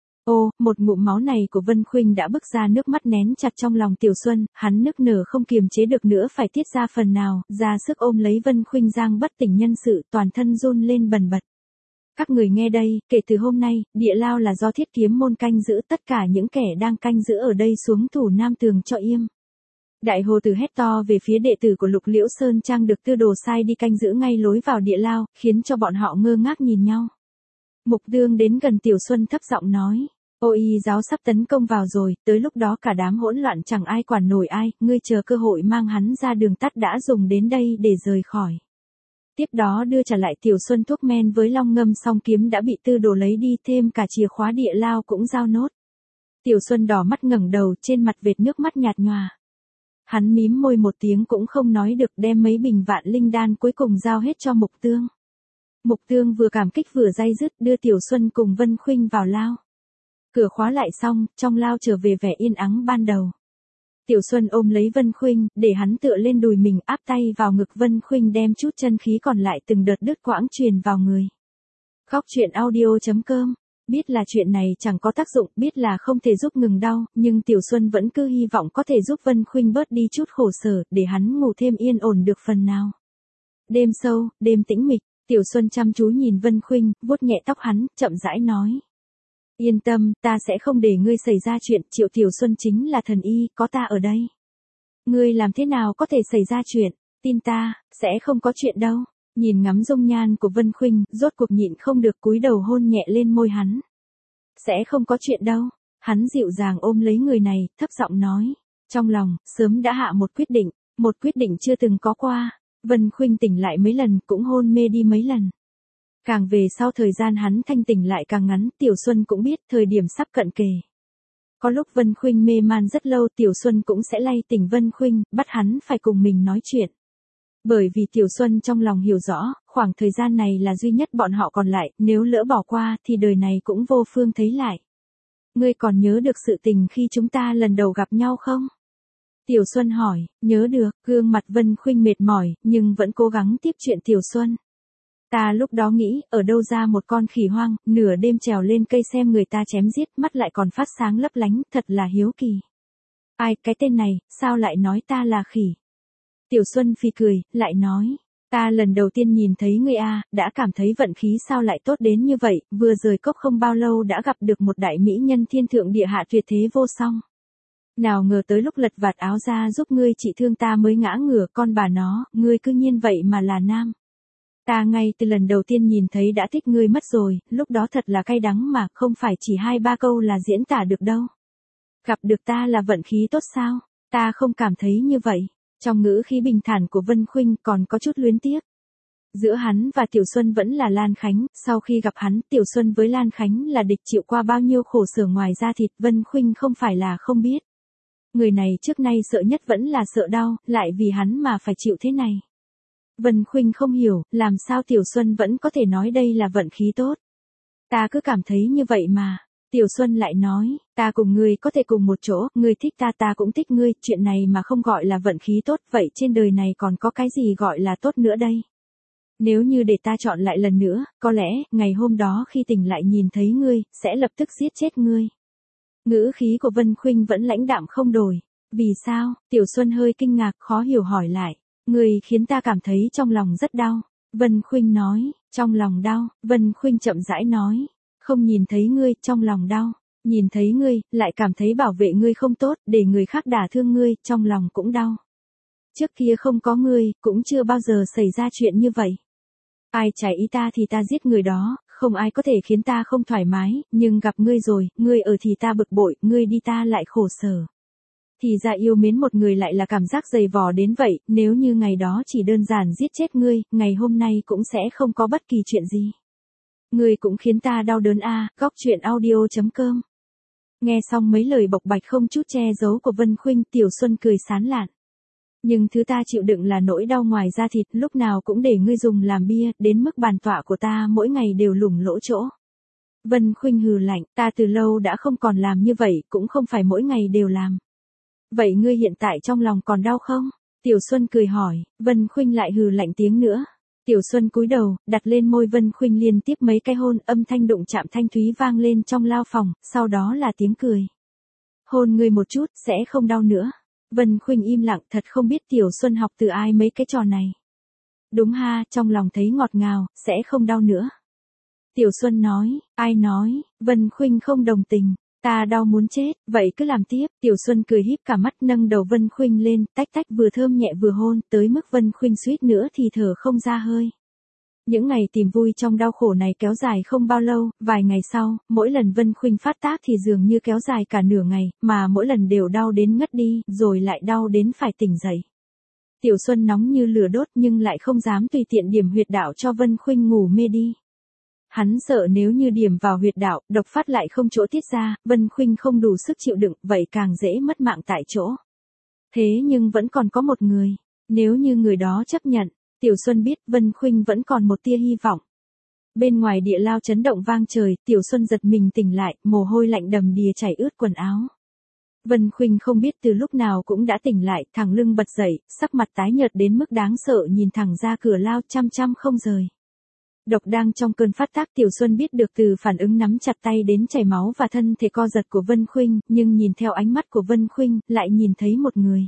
S1: Ô, một ngụm máu này của Vân Khuynh đã bức ra nước mắt nén chặt trong lòng Tiểu Xuân, hắn nức nở không kiềm chế được nữa phải tiết ra phần nào, ra sức ôm lấy Vân Khuynh giang bất tỉnh nhân sự, toàn thân run lên bần bật. Các người nghe đây, kể từ hôm nay, địa lao là do Thiết Kiếm môn canh giữ, tất cả những kẻ đang canh giữ ở đây xuống thủ nam tường cho im. Đại Hồ Tử hét to về phía đệ tử của Lục Liễu Sơn Trang được Tư Đồ sai đi canh giữ ngay lối vào địa lao, khiến cho bọn họ ngơ ngác nhìn nhau. Mục Tương đến gần Tiểu Xuân thấp giọng nói, Ô Y giáo sắp tấn công vào rồi, tới lúc đó cả đám hỗn loạn chẳng ai quản nổi ai, ngươi chờ cơ hội mang hắn ra đường tắt đã dùng đến đây để rời khỏi. Tiếp đó đưa trả lại Tiểu Xuân thuốc men với long ngâm song kiếm đã bị Tư Đồ lấy đi, thêm cả chìa khóa địa lao cũng giao nốt. Tiểu Xuân đỏ mắt ngẩng đầu, trên mặt vệt nước mắt nhạt nhòa. Hắn mím môi một tiếng cũng không nói được, đem mấy bình vạn linh đan cuối cùng giao hết cho Mục Tương. Mục Tương vừa cảm kích vừa day dứt, đưa Tiểu Xuân cùng Vân Khuynh vào lao. Cửa khóa lại xong, trong lao trở về vẻ yên ắng ban đầu. Tiểu Xuân ôm lấy Vân Khuynh, để hắn tựa lên đùi mình, áp tay vào ngực Vân Khuynh, đem chút chân khí còn lại từng đợt đứt quãng truyền vào người. Khóc chuyện audio.com. Biết là chuyện này chẳng có tác dụng, biết là không thể giúp ngừng đau, nhưng Tiểu Xuân vẫn cứ hy vọng có thể giúp Vân Khuynh bớt đi chút khổ sở, để hắn ngủ thêm yên ổn được phần nào. Đêm sâu, đêm tĩnh mịch, Tiểu Xuân chăm chú nhìn Vân Khuynh, vuốt nhẹ tóc hắn, chậm rãi nói. Yên tâm, ta sẽ không để ngươi xảy ra chuyện, Triệu Tiểu Xuân chính là thần y, có ta ở đây. Ngươi làm thế nào có thể xảy ra chuyện, tin ta, sẽ không có chuyện đâu. Nhìn ngắm dung nhan của Vân Khuynh, rốt cuộc nhịn không được cúi đầu hôn nhẹ lên môi hắn. Sẽ không có chuyện đâu. Hắn dịu dàng ôm lấy người này, thấp giọng nói. Trong lòng, sớm đã hạ một quyết định chưa từng có qua. Vân Khuynh tỉnh lại mấy lần, cũng hôn mê đi mấy lần. Càng về sau thời gian hắn thanh tỉnh lại càng ngắn, Tiểu Xuân cũng biết thời điểm sắp cận kề. Có lúc Vân Khuynh mê man rất lâu, Tiểu Xuân cũng sẽ lay tỉnh Vân Khuynh, bắt hắn phải cùng mình nói chuyện. Bởi vì Tiểu Xuân trong lòng hiểu rõ, khoảng thời gian này là duy nhất bọn họ còn lại, nếu lỡ bỏ qua thì đời này cũng vô phương thấy lại. Ngươi còn nhớ được sự tình khi chúng ta lần đầu gặp nhau không? Tiểu Xuân hỏi, nhớ được, gương mặt Vân Khuynh mệt mỏi, nhưng vẫn cố gắng tiếp chuyện Tiểu Xuân. Ta lúc đó nghĩ, ở đâu ra một con khỉ hoang, nửa đêm trèo lên cây xem người ta chém giết, mắt lại còn phát sáng lấp lánh, thật là hiếu kỳ. Ai, cái tên này, sao lại nói ta là khỉ? Tiểu Xuân phì cười, lại nói, ta lần đầu tiên nhìn thấy ngươi đã cảm thấy vận khí sao lại tốt đến như vậy, vừa rời cốc không bao lâu đã gặp được một đại mỹ nhân thiên thượng địa hạ tuyệt thế vô song. Nào ngờ tới lúc lật vạt áo ra giúp ngươi trị thương ta mới ngã ngửa, con bà nó, ngươi cứ nhiên vậy mà là nam. Ta ngay từ lần đầu tiên nhìn thấy đã thích ngươi mất rồi, lúc đó thật là cay đắng mà, không phải chỉ 2-3 câu là diễn tả được đâu. Gặp được ta là vận khí tốt sao? Ta không cảm thấy như vậy. Trong ngữ khí bình thản của Vân Khuynh còn có chút luyến tiếc. Giữa hắn và Tiểu Xuân vẫn là Lan Khánh, sau khi gặp hắn, Tiểu Xuân với Lan Khánh là địch, chịu qua bao nhiêu khổ sở ngoài da thịt, Vân Khuynh không phải là không biết. Người này trước nay sợ nhất vẫn là sợ đau, lại vì hắn mà phải chịu thế này. Vân Khuynh không hiểu, làm sao Tiểu Xuân vẫn có thể nói đây là vận khí tốt. Ta cứ cảm thấy như vậy mà. Tiểu Xuân lại nói, ta cùng ngươi có thể cùng một chỗ, ngươi thích ta, ta cũng thích ngươi, chuyện này mà không gọi là vận khí tốt, vậy trên đời này còn có cái gì gọi là tốt nữa đây? Nếu như để ta chọn lại lần nữa, có lẽ, ngày hôm đó khi tỉnh lại nhìn thấy ngươi, sẽ lập tức giết chết ngươi. Ngữ khí của Vân Khuynh vẫn lãnh đạm không đổi. Vì sao? Tiểu Xuân hơi kinh ngạc, khó hiểu hỏi lại. Ngươi khiến ta cảm thấy trong lòng rất đau. Vân Khuynh nói, trong lòng đau. Vân Khuynh chậm rãi nói. Không nhìn thấy ngươi, trong lòng đau. Nhìn thấy ngươi, lại cảm thấy bảo vệ ngươi không tốt, để người khác đả thương ngươi, trong lòng cũng đau. Trước kia không có ngươi, cũng chưa bao giờ xảy ra chuyện như vậy. Ai trái ý ta thì ta giết người đó, không ai có thể khiến ta không thoải mái, nhưng gặp ngươi rồi, ngươi ở thì ta bực bội, ngươi đi ta lại khổ sở. Thì ra yêu mến một người lại là cảm giác dày vò đến vậy, nếu như ngày đó chỉ đơn giản giết chết ngươi, ngày hôm nay cũng sẽ không có bất kỳ chuyện gì. Ngươi cũng khiến ta đau đớn Góc chuyện audio.com. Nghe xong mấy lời bộc bạch không chút che giấu của Vân Khuynh, Tiểu Xuân cười sán lạn. Nhưng thứ ta chịu đựng là nỗi đau ngoài da thịt, lúc nào cũng để ngươi dùng làm bia, đến mức bàn tọa của ta mỗi ngày đều lủng lỗ chỗ. Vân Khuynh hừ lạnh, ta từ lâu đã không còn làm như vậy, cũng không phải mỗi ngày đều làm. Vậy ngươi hiện tại trong lòng còn đau không? Tiểu Xuân cười hỏi, Vân Khuynh lại hừ lạnh tiếng nữa. Tiểu Xuân cúi đầu, đặt lên môi Vân Khuynh liên tiếp mấy cái hôn, âm thanh đụng chạm thanh thúy vang lên trong lao phòng, sau đó là tiếng cười. Hôn ngươi một chút, sẽ không đau nữa. Vân Khuynh im lặng, thật không biết Tiểu Xuân học từ ai mấy cái trò này. Đúng ha, trong lòng thấy ngọt ngào, sẽ không đau nữa. Tiểu Xuân nói, ai nói? Vân Khuynh không đồng tình. Ta đau muốn chết, vậy cứ làm tiếp. Tiểu Xuân cười híp cả mắt, nâng đầu Vân Khuynh lên, tách tách, vừa thơm nhẹ vừa hôn, tới mức Vân Khuynh suýt nữa thì thở không ra hơi. Những ngày tìm vui trong đau khổ này kéo dài không bao lâu, vài ngày sau, mỗi lần Vân Khuynh phát tác thì dường như kéo dài cả nửa ngày, mà mỗi lần đều đau đến ngất đi, rồi lại đau đến phải tỉnh dậy. Tiểu Xuân nóng như lửa đốt nhưng lại không dám tùy tiện điểm huyệt đạo cho Vân Khuynh ngủ mê đi. Hắn sợ nếu như điểm vào huyệt đạo, độc phát lại không chỗ tiết ra, Vân Khuynh không đủ sức chịu đựng, vậy càng dễ mất mạng tại chỗ. Thế nhưng vẫn còn có một người, nếu như người đó chấp nhận, Tiểu Xuân biết Vân Khuynh vẫn còn một tia hy vọng. Bên ngoài địa lao chấn động vang trời, Tiểu Xuân giật mình tỉnh lại, mồ hôi lạnh đầm đìa chảy ướt quần áo. Vân Khuynh không biết từ lúc nào cũng đã tỉnh lại, thẳng lưng bật dậy, sắc mặt tái nhợt đến mức đáng sợ nhìn thẳng ra cửa lao chăm không rời. Độc đang trong cơn phát tác Tiểu Xuân biết được từ phản ứng nắm chặt tay đến chảy máu và thân thể co giật của Vân Khuynh, nhưng nhìn theo ánh mắt của Vân Khuynh, lại nhìn thấy một người.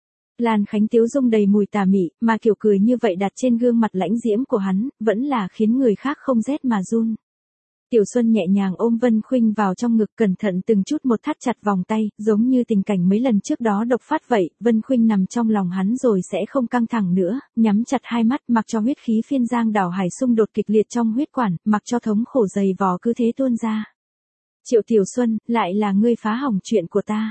S1: Lan Khánh tiếu dung đầy mùi tà mị, mà kiểu cười như vậy đặt trên gương mặt lãnh diễm của hắn, vẫn là khiến người khác không rét mà run. Tiểu Xuân nhẹ nhàng ôm Vân Khuynh vào trong ngực, cẩn thận từng chút một thắt chặt vòng tay, giống như tình cảnh mấy lần trước đó độc phát vậy. Vân Khuynh nằm trong lòng hắn rồi sẽ không căng thẳng nữa, nhắm chặt hai mắt, mặc cho huyết khí phiên giang đảo hải xung đột kịch liệt trong huyết quản, mặc cho thống khổ dày vò cứ thế tuôn ra. Triệu Tiểu Xuân, lại là ngươi phá hỏng chuyện của ta.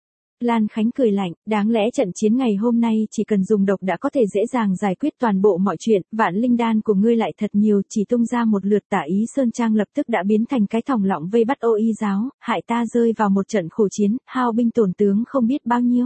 S1: Lan Khánh cười lạnh, đáng lẽ trận chiến ngày hôm nay chỉ cần dùng độc đã có thể dễ dàng giải quyết toàn bộ mọi chuyện, vạn linh đan của ngươi lại thật nhiều, chỉ tung ra một lượt Tả Ý Sơn Trang lập tức đã biến thành cái thòng lọng vây bắt Ô Y giáo, hại ta rơi vào một trận khổ chiến, hao binh tổn tướng không biết bao nhiêu.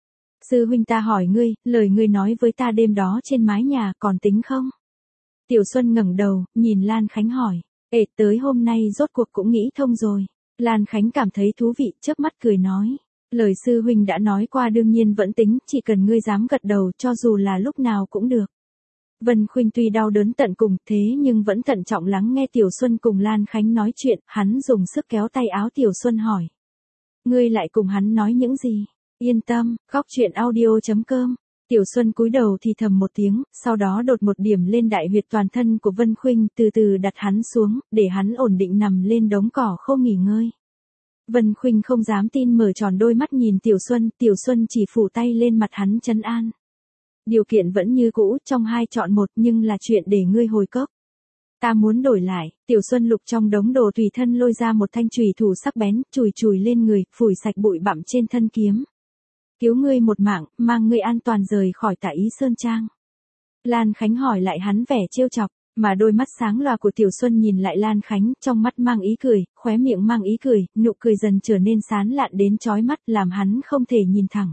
S1: Sư huynh ta hỏi ngươi, lời ngươi nói với ta đêm đó trên mái nhà còn tính không? Tiểu Xuân ngẩng đầu, nhìn Lan Khánh hỏi, tới hôm nay rốt cuộc cũng nghĩ thông rồi. Lan Khánh cảm thấy thú vị, chớp mắt cười nói. Lời sư huynh đã nói qua đương nhiên vẫn tính, chỉ cần ngươi dám gật đầu cho dù là lúc nào cũng được. Vân Khuynh tuy đau đớn tận cùng thế nhưng vẫn thận trọng lắng nghe Tiểu Xuân cùng Lan Khánh nói chuyện, hắn dùng sức kéo tay áo Tiểu Xuân hỏi. Ngươi lại cùng hắn nói những gì? Yên tâm, goctruyện.audio.com. Tiểu Xuân cúi đầu thì thầm một tiếng, sau đó đột một điểm lên đại huyệt toàn thân của Vân Khuynh, từ từ đặt hắn xuống, để hắn ổn định nằm lên đống cỏ khô nghỉ ngơi. Vân Khuynh không dám tin mở tròn đôi mắt nhìn Tiểu Xuân chỉ phủ tay lên mặt hắn trấn an. Điều kiện vẫn như cũ, trong hai chọn một nhưng là chuyện để ngươi hồi cốc. Ta muốn đổi lại. Tiểu Xuân lục trong đống đồ tùy thân lôi ra một thanh chùy thủ sắc bén, chùi lên người, phủi sạch bụi bặm trên thân kiếm. Cứu ngươi một mạng, mang ngươi an toàn rời khỏi Tả Ý Sơn Trang. Lan Khánh hỏi lại hắn vẻ trêu chọc. Mà đôi mắt sáng loà của Tiểu Xuân nhìn lại Lan Khánh, trong mắt mang ý cười, khóe miệng mang ý cười, nụ cười dần trở nên sán lạn đến chói mắt, làm hắn không thể nhìn thẳng.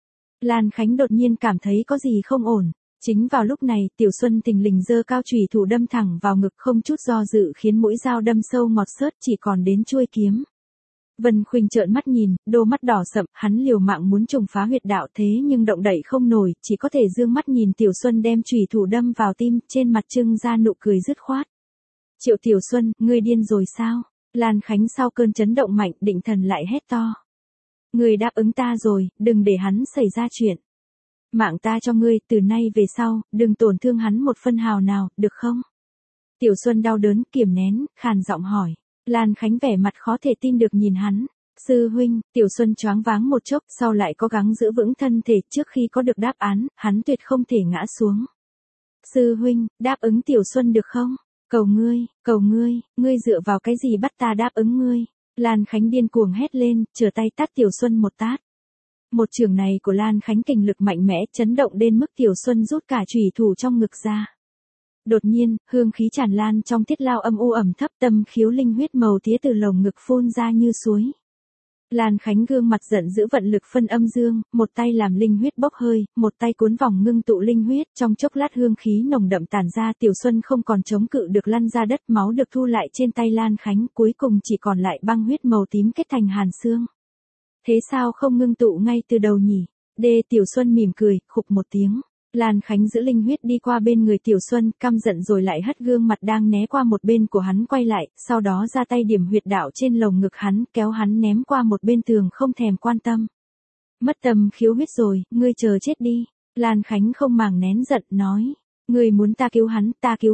S1: Lan Khánh đột nhiên cảm thấy có gì không ổn. Chính vào lúc này, Tiểu Xuân thình lình giơ cao chùy thủ đâm thẳng vào ngực không chút do dự, khiến mũi dao đâm sâu ngọt xớt chỉ còn đến chuôi kiếm. Vân Khuynh trợn mắt nhìn, đôi mắt đỏ sậm, hắn liều mạng muốn trùng phá huyệt đạo thế nhưng động đậy không nổi, chỉ có thể dương mắt nhìn Tiểu Xuân đem chùy thủ đâm vào tim, trên mặt trưng ra nụ cười dứt khoát. Triệu Tiểu Xuân, ngươi điên rồi sao? Lan Khánh sau cơn chấn động mạnh, định thần lại hét to. Ngươi đáp ứng ta rồi, đừng để hắn xảy ra chuyện. Mạng ta cho ngươi, từ nay về sau, đừng tổn thương hắn một phân hào nào, được không? Tiểu Xuân đau đớn, kiềm nén, khàn giọng hỏi. Lan Khánh vẻ mặt khó thể tin được nhìn hắn. Sư huynh, Tiểu Xuân choáng váng một chốc, sau lại cố gắng giữ vững thân thể, trước khi có được đáp án, hắn tuyệt không thể ngã xuống. Sư huynh, đáp ứng Tiểu Xuân được không? Cầu ngươi, ngươi dựa vào cái gì bắt ta đáp ứng ngươi? Lan Khánh điên cuồng hét lên, trở tay tát Tiểu Xuân một tát. Một chưởng này của Lan Khánh kình lực mạnh mẽ, chấn động đến mức Tiểu Xuân rút cả chùy thủ trong ngực ra. Đột nhiên, hương khí tràn lan trong thiết lao âm u ẩm thấp, tâm khiếu linh huyết màu tía từ lồng ngực phun ra như suối. Lan Khánh gương mặt giận dữ vận lực phân âm dương, một tay làm linh huyết bốc hơi, một tay cuốn vòng ngưng tụ linh huyết, trong chốc lát hương khí nồng đậm tản ra, Tiểu Xuân không còn chống cự được lăn ra đất, máu được thu lại trên tay Lan Khánh, cuối cùng chỉ còn lại băng huyết màu tím kết thành hàn xương. Thế sao không ngưng tụ ngay từ đầu nhỉ? Tiểu Xuân mỉm cười, khục một tiếng. Lan Khánh giữ linh huyết đi qua bên người Tiểu Xuân, căm giận rồi lại hất gương mặt đang né qua một bên của hắn quay lại, sau đó ra tay điểm huyệt đạo trên lồng ngực hắn, kéo hắn ném qua một bên tường không thèm quan tâm. Mất tâm khiếu huyết rồi, ngươi chờ chết đi. Lan Khánh không màng nén giận, nói. Ngươi muốn ta cứu hắn,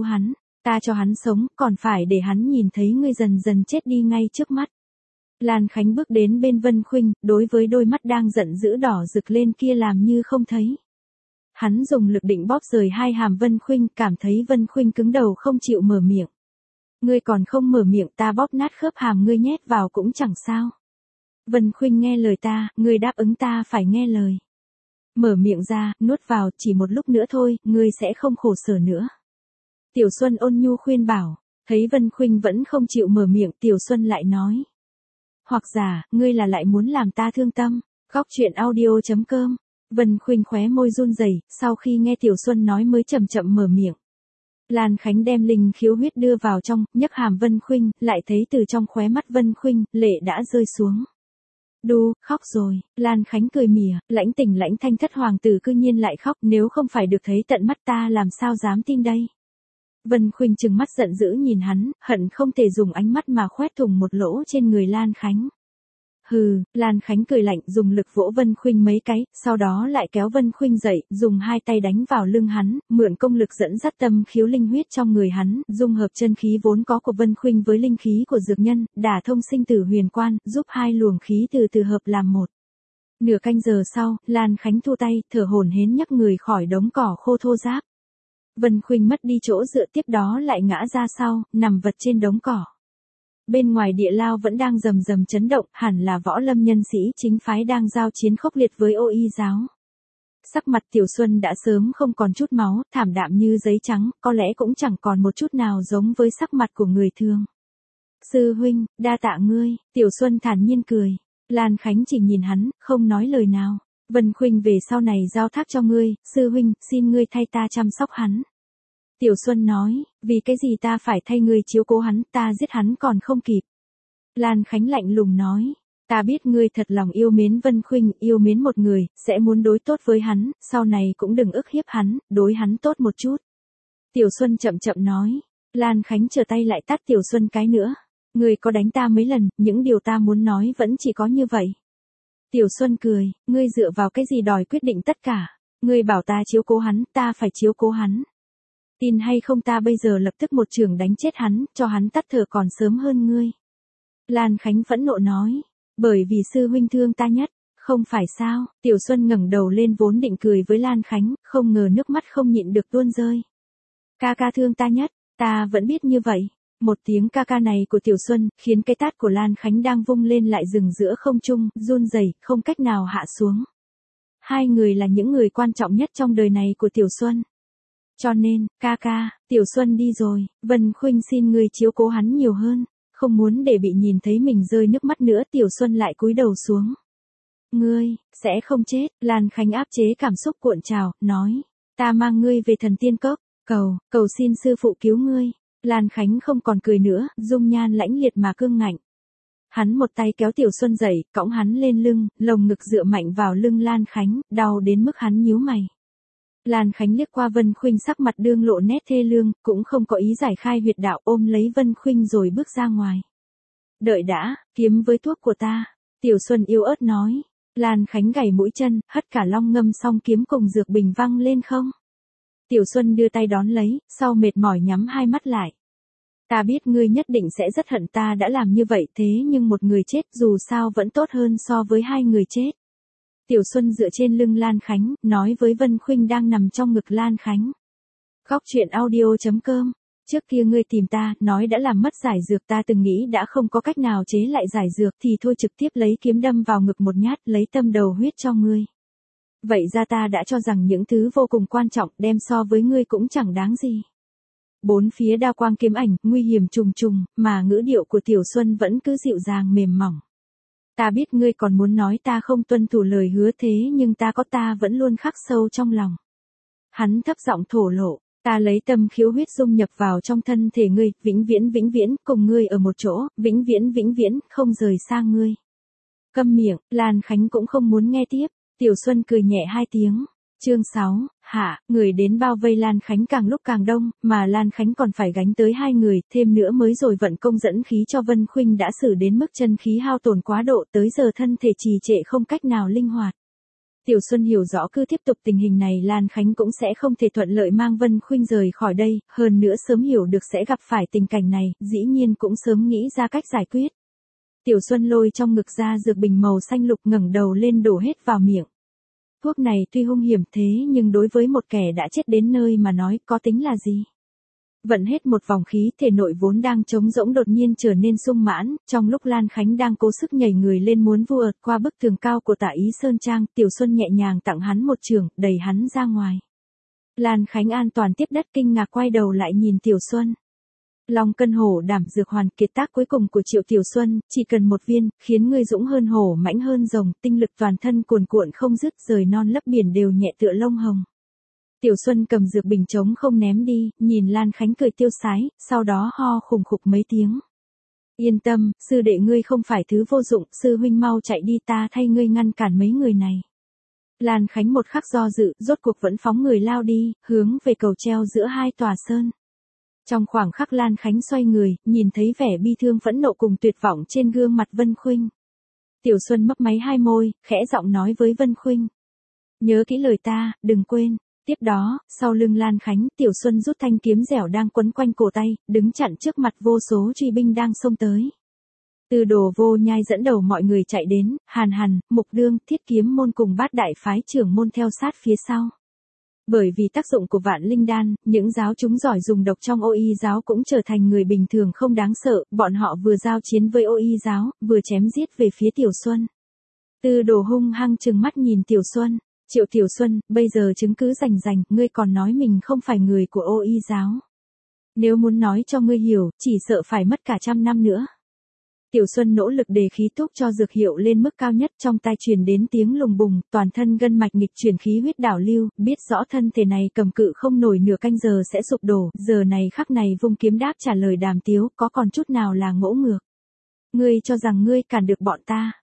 S1: ta cho hắn sống, còn phải để hắn nhìn thấy ngươi dần dần chết đi ngay trước mắt. Lan Khánh bước đến bên Vân Khuynh, đối với đôi mắt đang giận dữ đỏ rực lên kia làm như không thấy. Hắn dùng lực định bóp rời hai hàm Vân Khuynh, cảm thấy Vân Khuynh cứng đầu không chịu mở miệng. Ngươi còn không mở miệng, ta bóp nát khớp hàm ngươi nhét vào cũng chẳng sao. Vân Khuynh nghe lời ta, ngươi đáp ứng ta phải nghe lời. Mở miệng ra, nuốt vào, chỉ một lúc nữa thôi, ngươi sẽ không khổ sở nữa. Tiểu Xuân ôn nhu khuyên bảo, thấy Vân Khuynh vẫn không chịu mở miệng, Tiểu Xuân lại nói. Hoặc giả, ngươi là lại muốn làm ta thương tâm. Goctruyện.audio.com. Vân Khuynh khóe môi run rẩy, sau khi nghe Tiểu Xuân nói mới chậm chậm mở miệng. Lan Khánh đem linh khiếu huyết đưa vào trong, nhấc hàm Vân Khuynh, lại thấy từ trong khóe mắt Vân Khuynh, lệ đã rơi xuống. Đu, khóc rồi, Lan Khánh cười mỉa, lãnh tỉnh lãnh thanh thất hoàng tử cư nhiên lại khóc, nếu không phải được thấy tận mắt ta làm sao dám tin đây. Vân Khuynh trừng mắt giận dữ nhìn hắn, hận không thể dùng ánh mắt mà khoét thủng một lỗ trên người Lan Khánh. Hừ, Lan Khánh cười lạnh dùng lực vỗ Vân Khuynh mấy cái, sau đó lại kéo Vân Khuynh dậy, dùng hai tay đánh vào lưng hắn, mượn công lực dẫn dắt tâm khiếu linh huyết trong người hắn, dung hợp chân khí vốn có của Vân Khuynh với linh khí của dược nhân, đả thông sinh tử huyền quan, giúp hai luồng khí từ từ hợp làm một. Nửa canh giờ sau, Lan Khánh thu tay, thở hổn hển nhấc người khỏi đống cỏ khô thô ráp. Vân Khuynh mất đi chỗ dựa tiếp đó lại ngã ra sau, nằm vật trên đống cỏ. Bên ngoài địa lao vẫn đang rầm rầm chấn động, hẳn là võ lâm nhân sĩ chính phái đang giao chiến khốc liệt với Ô Y giáo. Sắc mặt Tiểu Xuân đã sớm không còn chút máu, thảm đạm như giấy trắng, có lẽ cũng chẳng còn một chút nào giống với sắc mặt của người thường. Sư huynh, đa tạ ngươi, Tiểu Xuân thản nhiên cười. Lan Khánh chỉ nhìn hắn, không nói lời nào. Vân Khuynh về sau này giao thác cho ngươi, sư huynh, xin ngươi thay ta chăm sóc hắn. Tiểu Xuân nói, vì cái gì ta phải thay ngươi chiếu cố hắn, ta giết hắn còn không kịp. Lan Khánh lạnh lùng nói, ta biết ngươi thật lòng yêu mến Vân Khuynh, yêu mến một người, sẽ muốn đối tốt với hắn, sau này cũng đừng ức hiếp hắn, đối hắn tốt một chút. Tiểu Xuân chậm chậm nói, Lan Khánh trở tay lại tát Tiểu Xuân cái nữa. Ngươi có đánh ta mấy lần, những điều ta muốn nói vẫn chỉ có như vậy. Tiểu Xuân cười, ngươi dựa vào cái gì đòi quyết định tất cả, ngươi bảo ta chiếu cố hắn, ta phải chiếu cố hắn. Tin hay không ta bây giờ lập tức một chưởng đánh chết hắn, cho hắn tắt thở còn sớm hơn ngươi. Lan Khánh phẫn nộ nói, bởi vì sư huynh thương ta nhất, không phải sao, Tiểu Xuân ngẩng đầu lên vốn định cười với Lan Khánh, không ngờ nước mắt không nhịn được tuôn rơi. Ca ca thương ta nhất, ta vẫn biết như vậy. Một tiếng ca ca này của Tiểu Xuân, khiến cái tát của Lan Khánh đang vung lên lại dừng giữa không trung, run rẩy, không cách nào hạ xuống. Hai người là những người quan trọng nhất trong đời này của Tiểu Xuân. Cho nên, ca ca, Tiểu Xuân đi rồi, Vân Khuynh xin ngươi chiếu cố hắn nhiều hơn, không muốn để bị nhìn thấy mình rơi nước mắt nữa. Tiểu Xuân lại cúi đầu xuống. Ngươi, sẽ không chết, Lan Khánh áp chế cảm xúc cuộn trào, nói, ta mang ngươi về thần tiên cốc, cầu xin sư phụ cứu ngươi. Lan Khánh không còn cười nữa, dung nhan lãnh liệt mà cương ngạnh. Hắn một tay kéo Tiểu Xuân dậy, cõng hắn lên lưng, lồng ngực dựa mạnh vào lưng Lan Khánh, đau đến mức hắn nhíu mày. Lan Khánh liếc qua Vân Khuynh sắc mặt đương lộ nét thê lương, cũng không có ý giải khai huyệt đạo, ôm lấy Vân Khuynh rồi bước ra ngoài. Đợi đã, kiếm với thuốc của ta, Tiểu Xuân yếu ớt nói. Lan Khánh gảy mũi chân, hất cả long ngâm xong kiếm cùng dược bình văng lên không. Tiểu Xuân đưa tay đón lấy, sau mệt mỏi nhắm hai mắt lại. Ta biết ngươi nhất định sẽ rất hận ta đã làm như vậy, thế nhưng một người chết dù sao vẫn tốt hơn so với hai người chết. Tiểu Xuân dựa trên lưng Lan Khánh, nói với Vân Khuynh đang nằm trong ngực Lan Khánh. Góc truyện audio.com. Trước kia ngươi tìm ta, nói đã làm mất giải dược, ta từng nghĩ đã không có cách nào chế lại giải dược thì thôi trực tiếp lấy kiếm đâm vào ngực một nhát, lấy tâm đầu huyết cho ngươi. Vậy ra ta đã cho rằng những thứ vô cùng quan trọng đem so với ngươi cũng chẳng đáng gì. Bốn phía đao quang kiếm ảnh, nguy hiểm trùng trùng, mà ngữ điệu của Tiểu Xuân vẫn cứ dịu dàng mềm mỏng. Ta biết ngươi còn muốn nói ta không tuân thủ lời hứa thế nhưng ta vẫn luôn khắc sâu trong lòng. Hắn thấp giọng thổ lộ, ta lấy tâm khiếu huyết dung nhập vào trong thân thể ngươi, vĩnh viễn, cùng ngươi ở một chỗ, vĩnh viễn, không rời xa ngươi. Câm miệng, Lan Khánh cũng không muốn nghe tiếp. Tiểu Xuân cười nhẹ hai tiếng. Chương 6, hạ, người đến bao vây Lan Khánh càng lúc càng đông, mà Lan Khánh còn phải gánh tới hai người, thêm nữa mới rồi vận công dẫn khí cho Vân Khuynh đã xử đến mức chân khí hao tổn quá độ, tới giờ thân thể trì trệ không cách nào linh hoạt. Tiểu Xuân hiểu rõ cứ tiếp tục tình hình này Lan Khánh cũng sẽ không thể thuận lợi mang Vân Khuynh rời khỏi đây, hơn nữa sớm hiểu được sẽ gặp phải tình cảnh này, dĩ nhiên cũng sớm nghĩ ra cách giải quyết. Tiểu Xuân lôi trong ngực ra dược bình màu xanh lục ngẩng đầu lên đổ hết vào miệng. Thuốc này tuy hung hiểm thế nhưng đối với một kẻ đã chết đến nơi mà nói có tính là gì. Vận hết một vòng khí thể nội vốn đang trống rỗng đột nhiên trở nên sung mãn, trong lúc Lan Khánh đang cố sức nhảy người lên muốn vượt qua bức tường cao của Tả Ý Sơn Trang, Tiểu Xuân nhẹ nhàng tặng hắn một chưởng, đẩy hắn ra ngoài. Lan Khánh an toàn tiếp đất kinh ngạc quay đầu lại nhìn Tiểu Xuân. Long cân hổ đảm dược hoàn kiệt tác cuối cùng của Triệu Tiểu Xuân, chỉ cần một viên, khiến ngươi dũng hơn hổ mãnh hơn rồng, tinh lực toàn thân cuồn cuộn không dứt rời non lấp biển đều nhẹ tựa lông hồng. Tiểu Xuân cầm dược bình trống không ném đi, nhìn Lan Khánh cười tiêu sái, sau đó ho khủng khục mấy tiếng. Yên tâm, sư đệ ngươi không phải thứ vô dụng, sư huynh mau chạy đi, ta thay ngươi ngăn cản mấy người này. Lan Khánh một khắc do dự, rốt cuộc vẫn phóng người lao đi, hướng về cầu treo giữa hai tòa sơn. Trong khoảng khắc Lan Khánh xoay người, nhìn thấy vẻ bi thương phẫn nộ cùng tuyệt vọng trên gương mặt Vân Khuynh. Tiểu Xuân mấp máy hai môi, khẽ giọng nói với Vân Khuynh. Nhớ kỹ lời ta, đừng quên. Tiếp đó, sau lưng Lan Khánh, Tiểu Xuân rút thanh kiếm dẻo đang quấn quanh cổ tay, đứng chặn trước mặt vô số truy binh đang xông tới. Tư Đồ Vô Nhai dẫn đầu mọi người chạy đến, Hàn Hàn, Mục Đương, Thiết Kiếm môn cùng Bát đại phái trưởng môn theo sát phía sau. Bởi vì tác dụng của Vạn Linh Đan, những giáo chúng giỏi dùng độc trong Ô Y giáo cũng trở thành người bình thường không đáng sợ, bọn họ vừa giao chiến với Ô Y giáo, vừa chém giết về phía Tiểu Xuân. Tư Đồ hung hăng trừng mắt nhìn Tiểu Xuân. Triệu Tiểu Xuân, bây giờ chứng cứ rành rành, ngươi còn nói mình không phải người của Ô Y giáo. Nếu muốn nói cho ngươi hiểu, chỉ sợ phải mất cả 100 năm nữa. Tiểu Xuân nỗ lực đề khí túc cho dược hiệu lên mức cao nhất, trong tai truyền đến tiếng lùng bùng, toàn thân gân mạch nghịch chuyển, khí huyết đảo lưu, biết rõ thân thể này cầm cự không nổi nửa canh giờ sẽ sụp đổ, giờ này khắc này vung kiếm đáp trả lời Đàm Tiếu, có còn chút nào là ngỗ ngược. Ngươi cho rằng ngươi cản được bọn ta.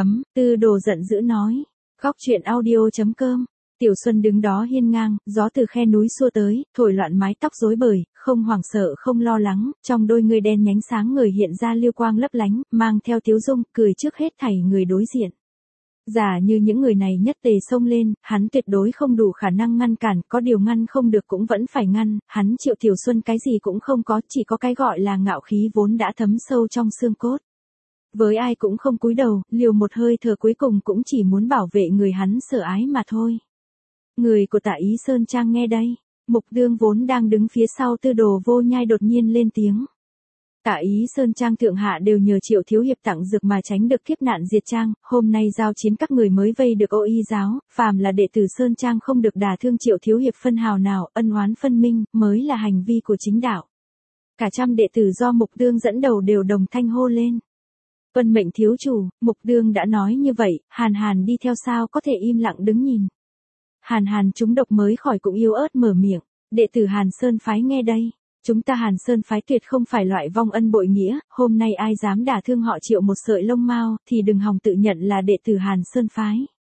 S1: Tư Đồ giận dữ nói. Góc truyện audio.com. Tiểu Xuân đứng đó hiên ngang, gió từ khe núi xua tới, thổi loạn mái tóc rối bời, không hoảng sợ không lo lắng, trong đôi người đen nhánh sáng ngời hiện ra lưu quang lấp lánh, mang theo tiếu dung, cười trước hết thảy người đối diện. Giả như những người này nhất tề xông lên, hắn tuyệt đối không đủ khả năng ngăn cản, có điều ngăn không được cũng vẫn phải ngăn, hắn Triệu Tiểu Xuân cái gì cũng không có, chỉ có cái gọi là ngạo khí vốn đã thấm sâu trong xương cốt. Với ai cũng không cúi đầu, liều một hơi thở cuối cùng cũng chỉ muốn bảo vệ người hắn sợ ái mà thôi. Người của Tạ Ý Sơn Trang nghe đây, Mục Đương vốn đang đứng phía sau Tư Đồ Vô Nhai đột nhiên lên tiếng. Tạ Ý Sơn Trang thượng hạ đều nhờ Triệu thiếu hiệp tặng dược mà tránh được kiếp nạn diệt trang, hôm nay giao chiến các người mới vây được Ô Y giáo, phàm là đệ tử Sơn Trang không được đả thương Triệu thiếu hiệp phân hào nào, ân oán phân minh, mới là hành vi của chính đạo. Cả 100 đệ tử do Mục Đương dẫn đầu đều đồng thanh hô lên. Tuân mệnh thiếu chủ, Mục Đương đã nói như vậy, Hàn Hàn đi theo sao có thể im lặng đứng nhìn. Hàn Hàn trúng độc mới khỏi cũng yếu ớt mở miệng, đệ tử Hàn Sơn phái nghe đây, chúng ta Hàn Sơn phái tuyệt không phải loại vong ân bội nghĩa, hôm nay ai dám đả thương họ Triệu một sợi lông mao thì đừng hòng tự nhận là đệ tử Hàn Sơn phái.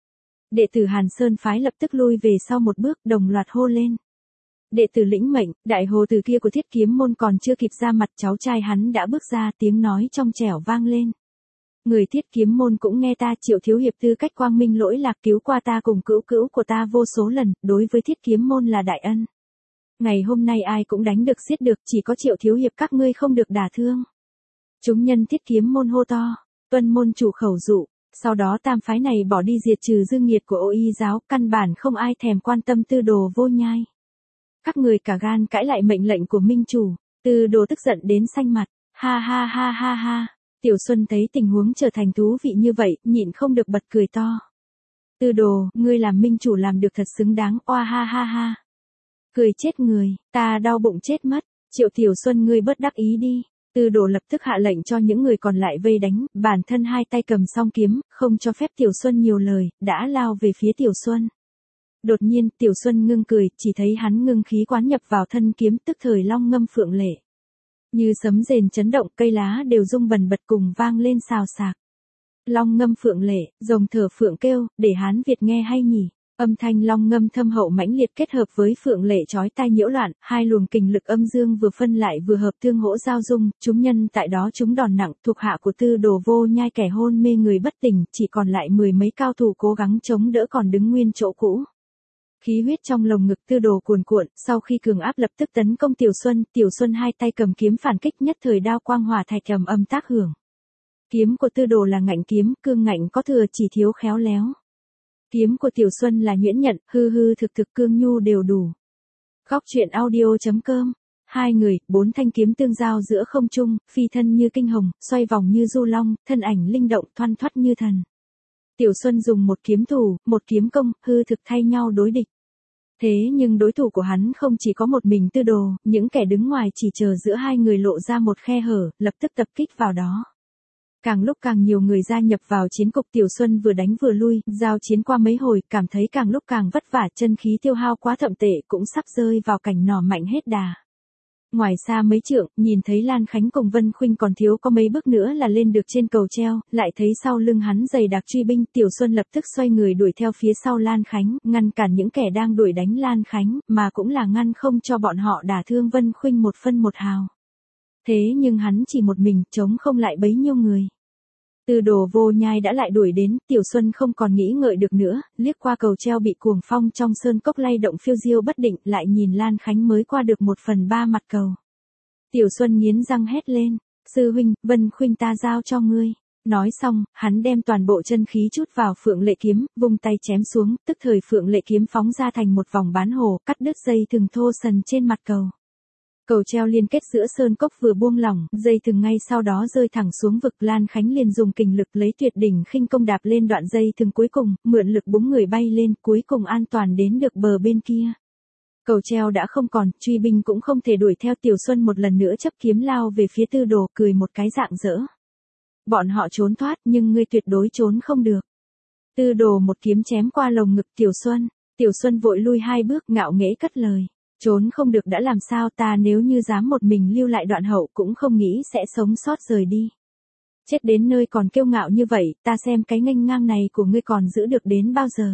S1: Đệ tử Hàn Sơn phái lập tức lui về sau một bước, đồng loạt hô lên. Đệ tử lĩnh mệnh, đại hồ tử kia của Thiết Kiếm môn còn chưa kịp ra mặt, cháu trai hắn đã bước ra, tiếng nói trong trẻo vang lên. Người Thiết Kiếm môn cũng nghe ta, Triệu thiếu hiệp tư cách quang minh lỗi lạc cứu qua ta cùng cữu cữu của ta vô số lần, đối với Thiết Kiếm môn là đại ân. Ngày hôm nay ai cũng đánh được giết được, chỉ có Triệu thiếu hiệp các ngươi không được đả thương. Chúng nhân Thiết Kiếm môn hô to, tuân môn chủ khẩu dụ, sau đó tam phái này bỏ đi diệt trừ dư nghiệt của Ô Y giáo, căn bản không ai thèm quan tâm Tư Đồ Vô Nhai. Các người cả gan cãi lại mệnh lệnh của minh chủ, Tư Đồ tức giận đến xanh mặt, ha ha ha ha ha. Tiểu Xuân thấy tình huống trở thành thú vị như vậy, nhịn không được bật cười to. Tư Đồ, ngươi làm minh chủ làm được thật xứng đáng, oa ha ha ha. Cười chết người, ta đau bụng chết mất, Triệu Tiểu Xuân ngươi bớt đắc ý đi. Tư Đồ lập tức hạ lệnh cho những người còn lại vây đánh, bản thân hai tay cầm song kiếm, không cho phép Tiểu Xuân nhiều lời, đã lao về phía Tiểu Xuân. Đột nhiên, Tiểu Xuân ngưng cười, chỉ thấy hắn ngưng khí quán nhập vào thân kiếm, tức thời long ngâm phượng lệ. Như sấm rền chấn động, cây lá đều rung bần bật cùng vang lên xào xạc. Long ngâm phượng lệ, rồng thở phượng kêu, để Hán Việt nghe hay nhỉ. Âm thanh long ngâm thâm hậu mãnh liệt kết hợp với phượng lệ chói tai nhiễu loạn, hai luồng kình lực âm dương vừa phân lại vừa hợp tương hỗ giao dung, chúng nhân tại đó chúng đòn nặng, thuộc hạ của Tư Đồ Vô Nhai kẻ hôn mê người bất tỉnh, chỉ còn lại 10 mấy cao thủ cố gắng chống đỡ còn đứng nguyên chỗ cũ. Khí huyết trong lồng ngực Tư Đồ cuồn cuộn, sau khi cường áp lập tức tấn công Tiểu Xuân hai tay cầm kiếm phản kích, nhất thời đao quang hỏa thạch ầm ầm tác hưởng. Kiếm của Tư Đồ là ngạnh kiếm, cương ngạnh có thừa, chỉ thiếu khéo léo. Kiếm của Tiểu Xuân là nhuyễn nhận, hư hư thực thực, cương nhu đều đủ. Góc truyện audio.com. Hai người, 4 thanh kiếm tương giao giữa không trung, phi thân như kinh hồng, xoay vòng như du long, thân ảnh linh động thoăn thoắt như thần. Tiểu Xuân dùng một kiếm thủ, một kiếm công, hư thực thay nhau đối địch. Thế nhưng đối thủ của hắn không chỉ có một mình Tư Đồ, những kẻ đứng ngoài chỉ chờ giữa hai người lộ ra một khe hở, lập tức tập kích vào đó. Càng lúc càng nhiều người gia nhập vào chiến cục, Tiểu Xuân vừa đánh vừa lui, giao chiến qua mấy hồi, cảm thấy càng lúc càng vất vả, chân khí tiêu hao quá thậm tệ, cũng sắp rơi vào cảnh nỏ mạnh hết đà. Ngoài xa mấy trượng, nhìn thấy Lan Khánh cùng Vân Khuynh còn thiếu có mấy bước nữa là lên được trên cầu treo, lại thấy sau lưng hắn dày đặc truy binh, Tiểu Xuân lập tức xoay người đuổi theo phía sau Lan Khánh, ngăn cản những kẻ đang đuổi đánh Lan Khánh, mà cũng là ngăn không cho bọn họ đả thương Vân Khuynh một phân một hào. Thế nhưng hắn chỉ một mình, chống không lại bấy nhiêu người. Tư Đồ Vô Nhai đã lại đuổi đến, Tiểu Xuân không còn nghĩ ngợi được nữa, liếc qua cầu treo bị cuồng phong trong sơn cốc lay động phiêu diêu bất định, lại nhìn Lan Khánh mới qua được 1/3 mặt cầu. Tiểu Xuân nghiến răng hét lên, sư huynh, Vân Khuynh ta giao cho ngươi. Nói xong, hắn đem toàn bộ chân khí chút vào Phượng Lệ Kiếm, vung tay chém xuống, tức thời Phượng Lệ Kiếm phóng ra thành một vòng bán hồ, cắt đứt dây thừng thô sần trên mặt cầu. Cầu treo liên kết giữa sơn cốc vừa buông lỏng, dây thừng ngay sau đó rơi thẳng xuống vực. Lan Khánh liền dùng kình lực lấy tuyệt đỉnh khinh công đạp lên đoạn dây thừng cuối cùng, mượn lực búng người bay lên, cuối cùng an toàn đến được bờ bên kia. Cầu treo đã không còn, truy binh cũng không thể đuổi theo. Tiểu Xuân một lần nữa chấp kiếm lao về phía Tư Đồ, cười một cái rạng rỡ. Bọn họ trốn thoát, nhưng ngươi tuyệt đối trốn không được. Tư Đồ một kiếm chém qua lồng ngực Tiểu Xuân. Tiểu Xuân vội lui 2 bước, ngạo nghễ cất lời. Trốn không được đã làm sao, ta nếu như dám một mình lưu lại đoạn hậu cũng không nghĩ sẽ sống sót rời đi. Chết đến nơi còn kiêu ngạo như vậy, ta xem cái nghênh ngang này của ngươi còn giữ được đến bao giờ.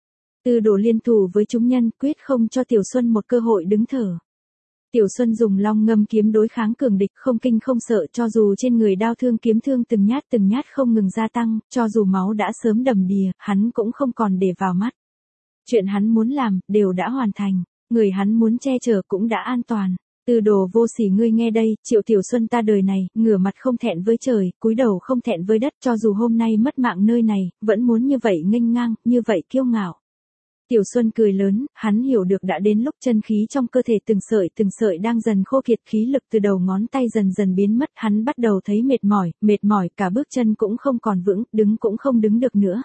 S1: Tư Đồ liên thủ với chúng nhân, quyết không cho Tiểu Xuân một cơ hội đứng thở. Tiểu Xuân dùng Long Ngâm kiếm đối kháng cường địch, không kinh không sợ, cho dù trên người đao thương kiếm thương từng nhát không ngừng gia tăng, cho dù máu đã sớm đầm đìa, hắn cũng không còn để vào mắt. Chuyện hắn muốn làm, đều đã hoàn thành. Người hắn muốn che chở cũng đã an toàn. Tư Đồ vô sỉ, ngươi nghe đây, Triệu Tiểu Xuân ta đời này, ngửa mặt không thẹn với trời, cúi đầu không thẹn với đất, cho dù hôm nay mất mạng nơi này, vẫn muốn như vậy nghênh ngang, như vậy kiêu ngạo. Tiểu Xuân cười lớn, hắn hiểu được đã đến lúc chân khí trong cơ thể từng sợi đang dần khô kiệt, khí lực từ đầu ngón tay dần dần biến mất, hắn bắt đầu thấy mệt mỏi, cả bước chân cũng không còn vững, đứng cũng không đứng được nữa.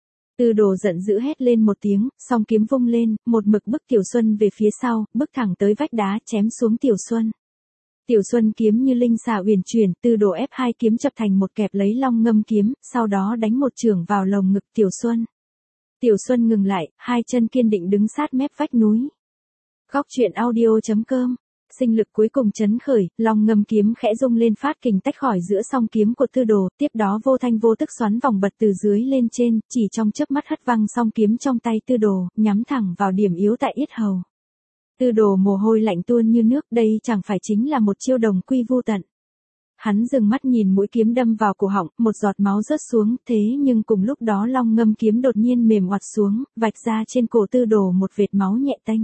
S1: Tư Đồ giận dữ hét lên một tiếng, song kiếm vung lên, một mực bức Tiểu Xuân về phía sau, bức thẳng tới vách đá, chém xuống Tiểu Xuân. Tiểu Xuân kiếm như linh xà uyển chuyển, Tư Đồ ép 2 kiếm chập thành một kẹp lấy Long Ngâm kiếm, sau đó đánh một chưởng vào lồng ngực Tiểu Xuân. Tiểu Xuân ngừng lại, 2 chân kiên định đứng sát mép vách núi. Góc truyện audio.com. Sinh lực cuối cùng chấn khởi, Long Ngâm kiếm khẽ rung lên phát kình tách khỏi giữa song kiếm của Tư Đồ, tiếp đó vô thanh vô tức xoắn vòng bật từ dưới lên trên, chỉ trong chớp mắt hất văng song kiếm trong tay Tư Đồ, nhắm thẳng vào điểm yếu tại yết hầu. Tư Đồ mồ hôi lạnh tuôn như nước, đây chẳng phải chính là một chiêu đồng quy vu tận. Hắn dừng mắt nhìn mũi kiếm đâm vào cổ họng, một giọt máu rớt xuống, thế nhưng cùng lúc đó Long Ngâm kiếm đột nhiên mềm oặt xuống, vạch ra trên cổ Tư Đồ một vệt máu nhẹ tênh.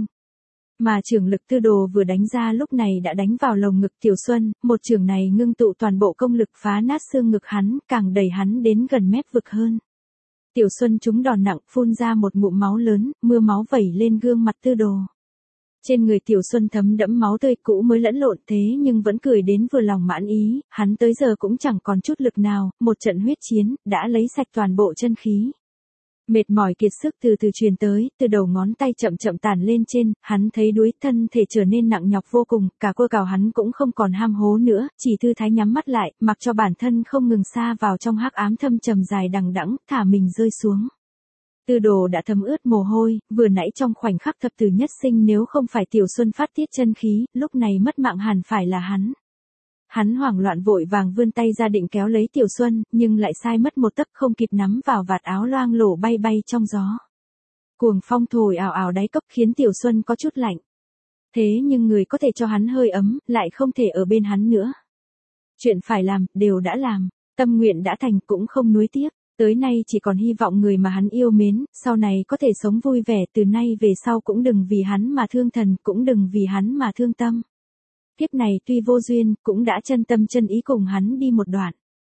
S1: Mà chưởng lực Tư Đồ vừa đánh ra lúc này đã đánh vào lồng ngực Tiểu Xuân, một chưởng này ngưng tụ toàn bộ công lực phá nát xương ngực hắn, càng đẩy hắn đến gần mép vực hơn. Tiểu Xuân trúng đòn nặng, phun ra một ngụm máu lớn, mưa máu vẩy lên gương mặt Tư Đồ. Trên người Tiểu Xuân thấm đẫm máu tươi, cũ mới lẫn lộn, thế nhưng vẫn cười đến vừa lòng mãn ý, hắn tới giờ cũng chẳng còn chút lực nào, một trận huyết chiến, đã lấy sạch toàn bộ chân khí. Mệt mỏi kiệt sức từ từ truyền tới, từ đầu ngón tay chậm tản lên trên, hắn thấy đuối, thân thể trở nên nặng nhọc vô cùng, cả cơ cào hắn cũng không còn ham hố nữa, chỉ thư thái nhắm mắt lại, mặc cho bản thân không ngừng xa vào trong hắc ám thâm trầm dài đằng đẵng, thả mình rơi xuống. Tư Đồ đã thấm ướt mồ hôi, vừa nãy trong khoảnh khắc thập tử nhất sinh, nếu không phải Tiểu Xuân phát tiết chân khí, lúc này mất mạng hẳn phải là hắn. Hắn hoảng loạn vội vàng vươn tay ra định kéo lấy Tiểu Xuân, nhưng lại sai mất một tấc, không kịp nắm vào vạt áo loang lổ bay trong gió. Cuồng phong thổi ào ào đáy cốc khiến Tiểu Xuân có chút lạnh. Thế nhưng người có thể cho hắn hơi ấm, lại không thể ở bên hắn nữa. Chuyện phải làm, đều đã làm, tâm nguyện đã thành, cũng không nuối tiếc. Tới nay chỉ còn hy vọng người mà hắn yêu mến, sau này có thể sống vui vẻ, từ nay về sau cũng đừng vì hắn mà thương thần, cũng đừng vì hắn mà thương tâm. Kiếp này tuy vô duyên, cũng đã chân tâm chân ý cùng hắn đi một đoạn.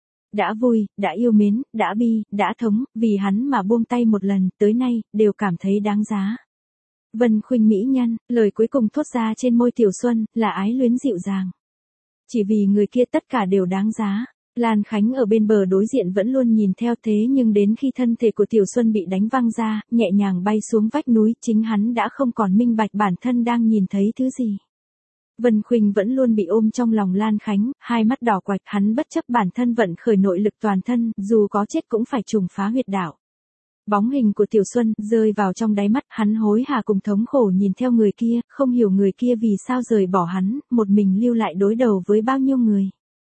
S1: Đã vui, đã yêu mến, đã bi, đã thống, vì hắn mà buông tay một lần, tới nay, đều cảm thấy đáng giá. Vân Khuynh mỹ nhân, lời cuối cùng thốt ra trên môi Tiểu Xuân, là ái luyến dịu dàng. Chỉ vì người kia tất cả đều đáng giá. Lan Khánh ở bên bờ đối diện vẫn luôn nhìn theo, thế nhưng đến khi thân thể của Tiểu Xuân bị đánh văng ra, nhẹ nhàng bay xuống vách núi, chính hắn đã không còn minh bạch bản thân đang nhìn thấy thứ gì. Vân Khuynh vẫn luôn bị ôm trong lòng Lan Khánh, hai mắt đỏ quạch, hắn bất chấp bản thân vận khởi nội lực toàn thân, dù có chết cũng phải trùng phá huyệt đạo. Bóng hình của Tiểu Xuân rơi vào trong đáy mắt, hắn hối hả cùng thống khổ nhìn theo người kia, không hiểu người kia vì sao rời bỏ hắn, một mình lưu lại đối đầu với bao nhiêu người.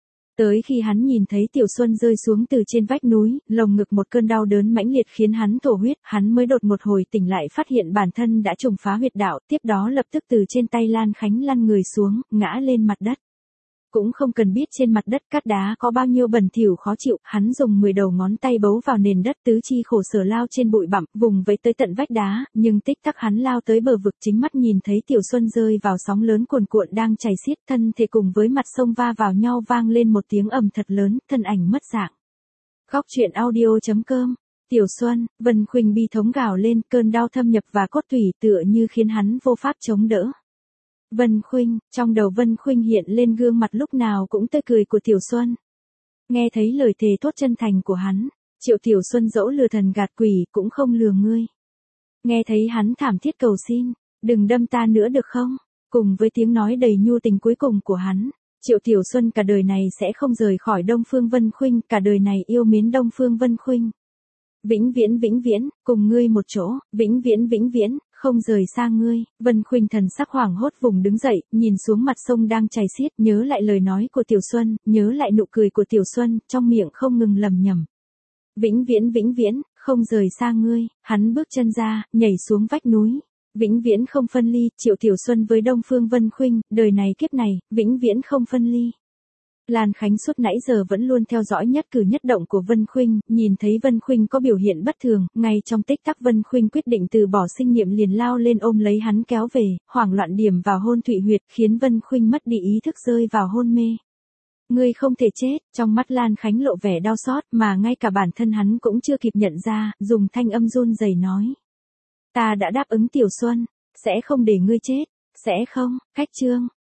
S1: Tới khi hắn nhìn thấy Tiểu Xuân rơi xuống từ trên vách núi, lồng ngực một cơn đau đớn mãnh liệt khiến hắn thổ huyết, hắn mới đột một hồi tỉnh lại phát hiện bản thân đã trùng phá huyệt đạo, tiếp đó lập tức từ trên tay Lan Khánh lăn người xuống, ngã lên mặt đất. Cũng không cần biết trên mặt đất cát đá có bao nhiêu bẩn thỉu khó chịu, hắn dùng 10 đầu ngón tay bấu vào nền đất, tứ chi khổ sở lao trên bụi bặm, vùng vẫy tới tận vách đá, nhưng tích tắc hắn lao tới bờ vực, chính mắt nhìn thấy Tiểu Xuân rơi vào sóng lớn cuồn cuộn đang chảy xiết, thân thể cùng với mặt sông va vào nhau vang lên một tiếng ầm thật lớn, thân ảnh mất dạng. Góc truyện audio.com. Tiểu Xuân, Vân Khuynh bi thống gào lên, cơn đau thâm nhập và cốt tủy tựa như khiến hắn vô pháp chống đỡ. Vân Khuynh, trong đầu Vân Khuynh hiện lên gương mặt lúc nào cũng tươi cười của Tiểu Xuân. Nghe thấy lời thề thốt chân thành của hắn, Triệu Tiểu Xuân dẫu lừa thần gạt quỷ cũng không lừa ngươi. Nghe thấy hắn thảm thiết cầu xin, đừng đâm ta nữa được không? Cùng với tiếng nói đầy nhu tình cuối cùng của hắn, Triệu Tiểu Xuân cả đời này sẽ không rời khỏi Đông Phương Vân Khuynh, cả đời này yêu mến Đông Phương Vân Khuynh. Vĩnh viễn, cùng ngươi một chỗ, vĩnh viễn, không rời xa ngươi. Vân Khuynh thần sắc hoảng hốt vùng đứng dậy, nhìn xuống mặt sông đang chảy xiết, nhớ lại lời nói của Tiểu Xuân, nhớ lại nụ cười của Tiểu Xuân, trong miệng không ngừng lẩm nhẩm. Vĩnh viễn, không rời xa ngươi, hắn bước chân ra, nhảy xuống vách núi. Vĩnh viễn không phân ly, Triệu Tiểu Xuân với Đông Phương Vân Khuynh, đời này kiếp này, vĩnh viễn không phân ly. Lan Khánh suốt nãy giờ vẫn luôn theo dõi nhất cử nhất động của Vân Khuynh, nhìn thấy Vân Khuynh có biểu hiện bất thường, ngay trong tích tắc Vân Khuynh quyết định từ bỏ sinh niệm liền lao lên ôm lấy hắn kéo về, hoảng loạn điểm vào hôn thụy huyệt, khiến Vân Khuynh mất đi ý thức rơi vào hôn mê. Ngươi không thể chết, trong mắt Lan Khánh lộ vẻ đau xót, mà ngay cả bản thân hắn cũng chưa kịp nhận ra, dùng thanh âm run rẩy nói. Ta đã đáp ứng Tiểu Xuân, sẽ không để ngươi chết, sẽ không, khách trương.